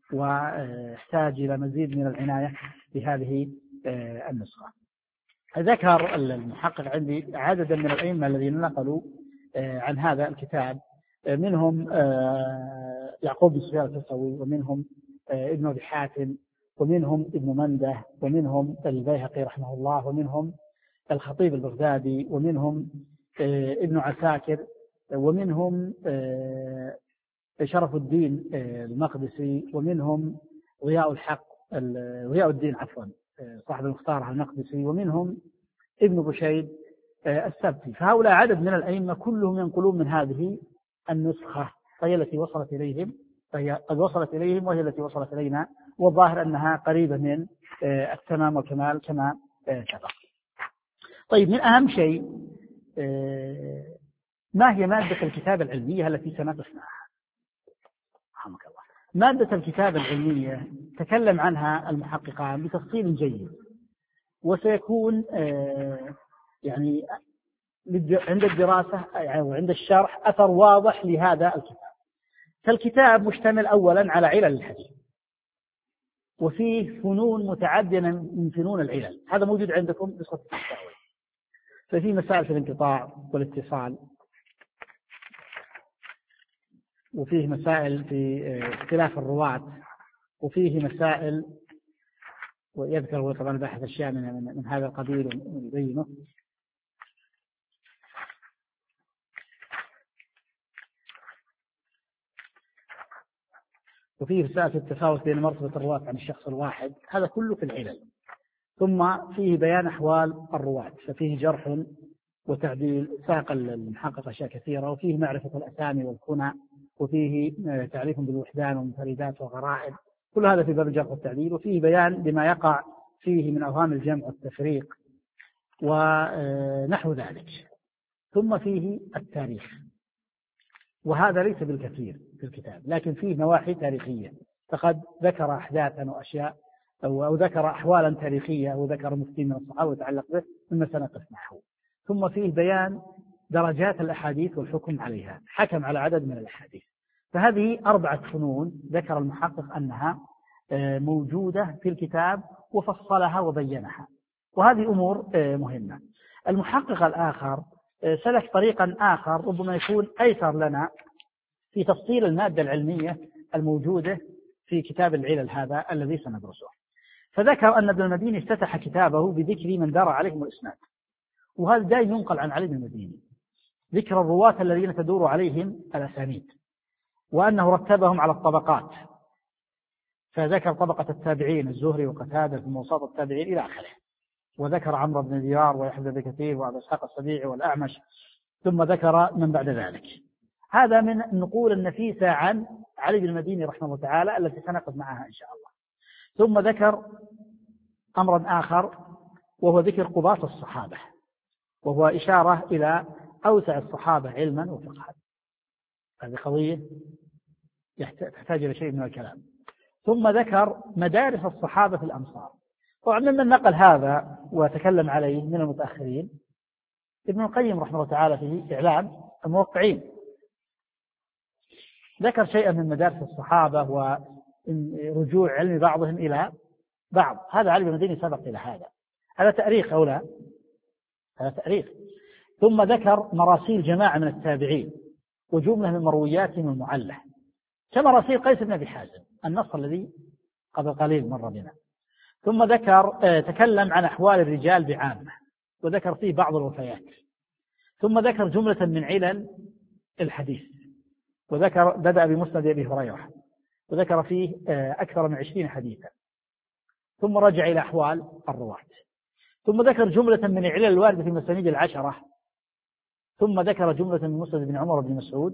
واحتاج إلى مزيد من العناية بهذه النسخة. ذكر المحقق عندي عددا من الأئمة الذين نقلوا عن هذا الكتاب، منهم يعقوب بن سفيان الفسوي، ومنهم ابن أبي حاتم، ومنهم ابن منده، ومنهم البيهقي رحمه الله، ومنهم الخطيب البغدادي، ومنهم ابن عساكر، ومنهم شرف الدين المقدسي، ومنهم ضياء الحق ضياء الدين عفوا صاحب المختار المقدسي، ومنهم ابن بشيد السبتي. فهؤلاء عدد من الأئمة كلهم ينقلون من هذه النسخة، فهي التي وصلت إليهم فهي قد وصلت إليهم وهي التي وصلت إلينا، والظاهر أنها قريبة من التمام والكمال كما سبق. طيب، من أهم شيء ما هي مادة الكتاب العلمية التي سنقف معها؟ رحمك الله. مادة الكتاب العلمية تكلم عنها المحققان بتفصيل جيد، وسيكون يعني عند الدراسة وعند الشرح أثر واضح لهذا الكتاب. فالكتاب مشتمل أولا على علل الحديث، وفيه فنون متعددة من فنون العلل، هذا موجود عندكم نسخة التساوي. ففي مسائل في الانقطاع والاتصال، وفيه مسائل في اختلاف الرواة، وفيه مسائل، ويذكر طبعا باحث أشياء من, من هذا القبيل ويبينه. وفيه مسائل التفاوت بين مرتبة الرواة عن الشخص الواحد، هذا كله في العلل. ثم فيه بيان أحوال الرواة، ففيه جرح وتعديل، ساق المحقق أشياء كثيرة، وفيه معرفة الأسامي والكنى، وفيه تعريف بالوحدان والمنفردات والغرائب، كل هذا في باب الجرح والتعديل. وفيه بيان بما يقع فيه من أوهام الجمع والتفريق ونحو ذلك. ثم فيه التاريخ، وهذا ليس بالكثير في الكتاب، لكن فيه نواحي تاريخية، فقد ذكر أحداثا وأشياء أو ذكر أحوالا تاريخية، وذكر مفتي من الصحابة وتعلق به مما سنقف معه. ثم فيه بيان درجات الأحاديث والحكم عليها، حكم على عدد من الأحاديث. فهذه أربعة فنون ذكر المحقق أنها موجودة في الكتاب وفصلها وبينها، وهذه أمور مهمة. المحقق الآخر سلك طريقا آخر ربما يكون أيسر لنا في تفصيل المادة العلمية الموجودة في كتاب العلل هذا الذي سندرسه. فذكر أن ابن المديني افتتح كتابه بذكر من دار عليهم الإسناد، وهذا دائما ينقل عن علي بن المديني، ذكر الرواة الذين تدور عليهم الأسانيد، وأنه رتبهم على الطبقات، فذكر طبقة التابعين الزهري وقتادة ثم وسط التابعين إلى آخره، وذكر عمرو بن ديار ويحيى بن كثير وأبي إسحاق السبيعي والأعمش، ثم ذكر من بعد ذلك. هذا من النقول النفيسة عن علي بن المديني رحمه الله تعالى التي سنقف معها إن شاء الله. ثم ذكر أمرا آخر وهو ذكر قضاة الصحابة، وهو إشارة إلى أوسع الصحابة علما وفقها، هذه قضية تحتاج إلى شيء من الكلام. ثم ذكر مدارس الصحابة في الأمصار. طبعا ممن نقل هذا وتكلم عليه من المتأخرين ابن القيم رحمه الله تعالى في إعلام الموقعين، ذكر شيئا من مدارس الصحابة ورجوع علم بعضهم إلى بعض. هذا علي بن المديني سبق إلى هذا، هذا تأريخ أو لا؟ هذا تأريخ. ثم ذكر مراسيل جماعة من التابعين وجملة من مروياتهم المعلة، كمراسيل قيس بن أبي حازم النص الذي قبل قليل مر بنا. ثم ذكر تكلم عن أحوال الرجال بعامة، وذكر فيه بعض الوفيات. ثم ذكر جملة من علل الحديث، وذكر بدأ بمسند أبي هريرة، وذكر فيه أكثر من عشرين حديثا. ثم رجع إلى أحوال الرواة. ثم ذكر جملة من علل الواردة في مسانيد العشرة. ثم ذكر جملة من مسند بن عمر بن مسعود،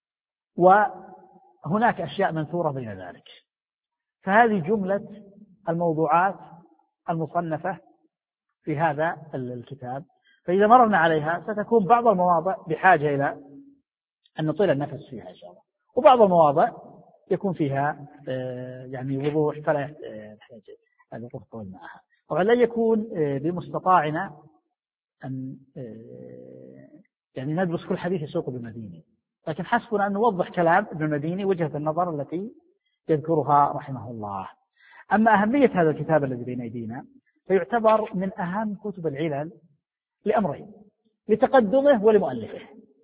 وهناك أشياء منثورة بين ذلك. فهذه جملة الموضوعات المصنفة في هذا الكتاب. فإذا مررنا عليها ستكون بعض المواضع بحاجة إلى أن نطيل النفس فيها إن شاء الله، وبعض المواضع يكون فيها يعني وضوح فلا يحتاج أن نطول طول معها. طبعا لا يكون بمستطاعنا أن يعني ندرس كل حديث يسوق ابن المديني، لكن حسبنا أن نوضح كلام ابن المديني وجهة النظر التي يذكرها رحمه الله. أما أهمية هذا الكتاب الذي بين أيدينا فيعتبر من أهم كتب العلل لأمرين: لتقدمه ولمؤلفه.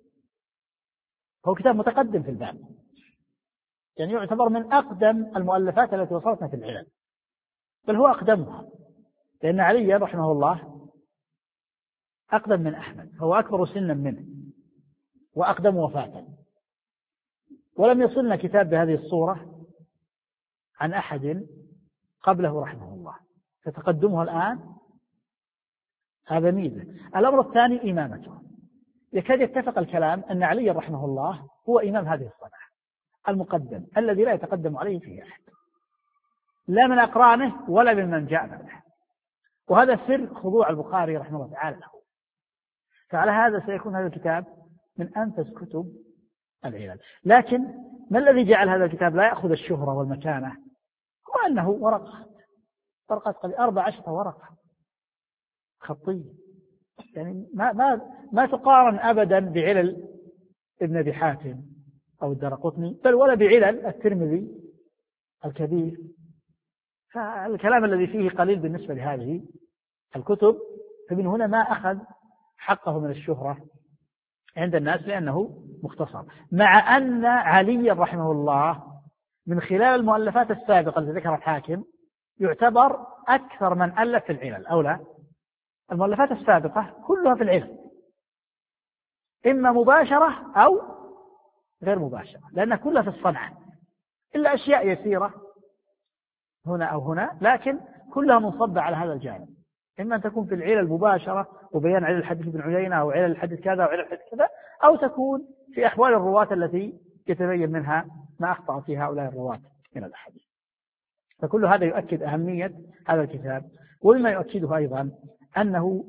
هو كتاب متقدم في الباب، يعني يعتبر من أقدم المؤلفات التي وصلتنا في العلل، بل هو أقدمها، لأن علي رحمه الله أقدم من أحمد، هو أكبر سنا منه وأقدم وفاة، ولم يصلنا كتاب بهذه الصورة عن أحد قبله رحمه الله، فتقدمه الآن هذا ميزة. الأمر الثاني إمامته، يكاد يتفق الكلام أن علي رحمه الله هو إمام هذه الصنعة المقدم الذي لا يتقدم عليه فيه أحد، لا من أقرانه ولا ممن جاء بعده، وهذا سر خضوع البخاري رحمه الله تعالى له. فعلى هذا سيكون هذا الكتاب من أنفس كتب العلل. لكن ما الذي جعل هذا الكتاب لا يأخذ الشهرة والمكانة؟ هو أنه ورقة ورقات قليلة أربع عشرة ورقة خطية، يعني ما ما ما تقارن أبدا بعلل ابن أبي حاتم أو الدرقطني، بل ولا بعلل الترمذي الكبير. فالكلام الذي فيه قليل بالنسبة لهذه الكتب، فمن هنا ما أخذ حقه من الشهرة عند الناس لأنه مختصر، مع أن علي رحمه الله من خلال المؤلفات السابقة التي ذكرها الحاكم يعتبر أكثر من ألف في العلل أو لا. المؤلفات السابقة كلها في العلل، إما مباشرة أو غير مباشرة، لأنها كلها في الصنعة إلا أشياء يسيرة هنا أو هنا، لكن كلها منصبة على هذا الجانب، إما أن تكون في العلل المباشرة وبيان علل الحديث ابن عيينة أو علل الحديث كذا وعلل الحديث كذا، أو تكون في أحوال الرواة التي يتبين منها ما أخطأ في هؤلاء الرواة من الأحاديث. فكل هذا يؤكد أهمية هذا الكتاب. ومما يؤكده أيضا أنه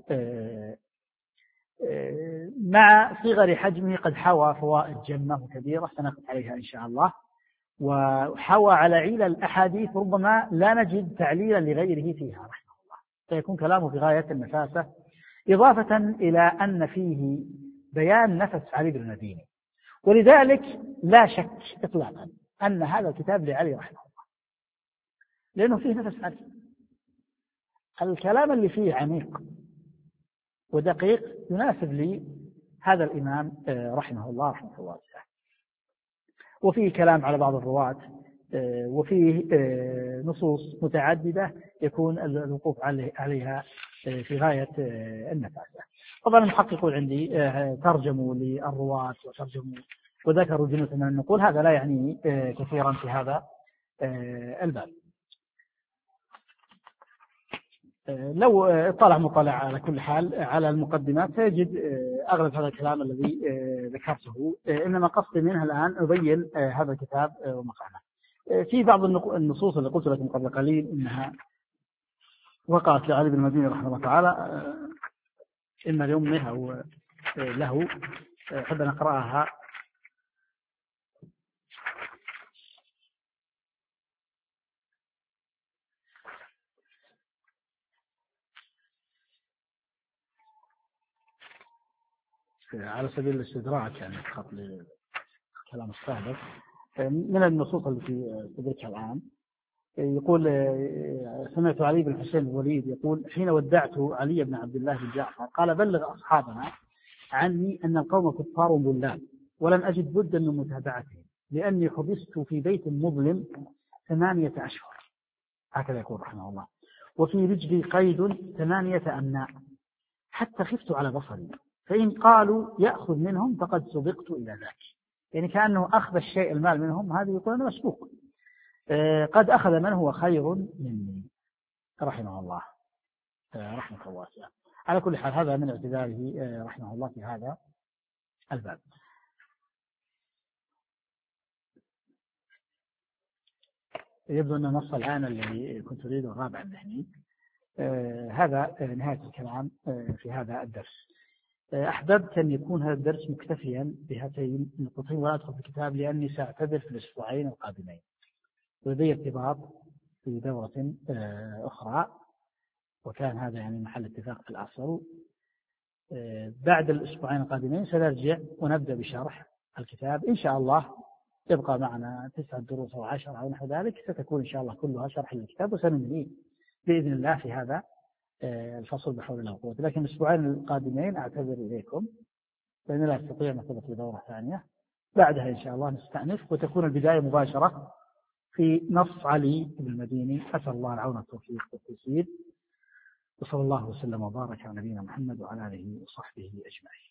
مع صغر حجمه قد حوى فوائد جمة وكبيرة سنقف عليها إن شاء الله، وحوى على علل الأحاديث ربما لا نجد تعليلا لغيره فيها رحمه الله، فيكون كلامه في غاية النفاسة، إضافة إلى أن فيه بيان نفس علي بن المديني. ولذلك لا شك إطلاقا أن هذا الكتاب لعلي رحمه الله، لأنه فيه نفس علي. الكلام اللي فيه عميق ودقيق يناسب لي هذا الإمام رحمه الله رحمه الله. وفيه كلام على بعض الرواة، وفيه نصوص متعددة يكون الوقوف عليها في غاية النفاسة. طبعا المحققون عندي ترجموا للرواة وترجموا وذكروا جنوس من النقول، هذا لا يعني كثيرا في هذا الباب. لو اطلع مطلع على كل حال على المقدمات سيجد أغلب هذا الكلام الذي ذكرته، إنما قصدي منها الآن أبين هذا الكتاب ومقامه. في بعض النصوص اللي قلت لكم قبل قليل إنها وقعت لعلي بن المديني رحمه الله تعالى، إما لأمه أو له، أحب أن أقرأها. على سبيل الاستدراك يعني فقط لكلام السابق. من النصوص التي ذكرتها الآن يقول: سمعت علي بن حسين الوليد يقول: حين ودعت علي بن عبد الله بن جعفر قال: بلغ أصحابنا عني أن القوم كفار ضلال ولم أجد بدا من متابعتهم لأني حبست في بيت مظلم ثمانية أشهر. هكذا يقول رحمه الله. وفي رجلي قيد ثمانية أمناء حتى خفت على بصري، فإن قالوا يأخذ منهم فقد سبقت إلى ذاك. يعني كأنه أخذ الشيء المال منهم، هذا يقول أنا مسبوق، قد أخذ من هو خير مني رحمه الله رحمه الله. على كل حال هذا من اعتذاره رحمه الله في هذا الباب. يبدو أن نص الآن الذي كنت أريده الرابع الذهني. هذا نهاية الكلام في هذا الدرس. أحببت أن يكون هذا الدرس مكتفيا بهاتين النقطتين ولا أدخل في الكتاب لأني سأعتذر في الأسبوعين القادمين، ولدي ارتباط في دورة أخرى، وكان هذا يعني محل اتفاق في الأصل. بعد الأسبوعين القادمين سنرجع ونبدأ بشرح الكتاب إن شاء الله. يبقى معنا تسعة دروس أو عشر أو نحو ذلك، ستكون إن شاء الله كلها شرح للكتاب، وسننهي بإذن الله في هذا الفصل بحول الله وقوته. لكن الأسبوعين القادمين أعتذر إليكم لأن لا أستطيع أن أثبت بدورة ثانية. بعدها إن شاء الله نستأنف وتكون البداية مباشرة في نص علي بن المديني. أسأل الله العون والتوفيق والتيسير، وصلى الله وسلم وبارك على نبينا محمد وعلى آله وصحبه أجمعين.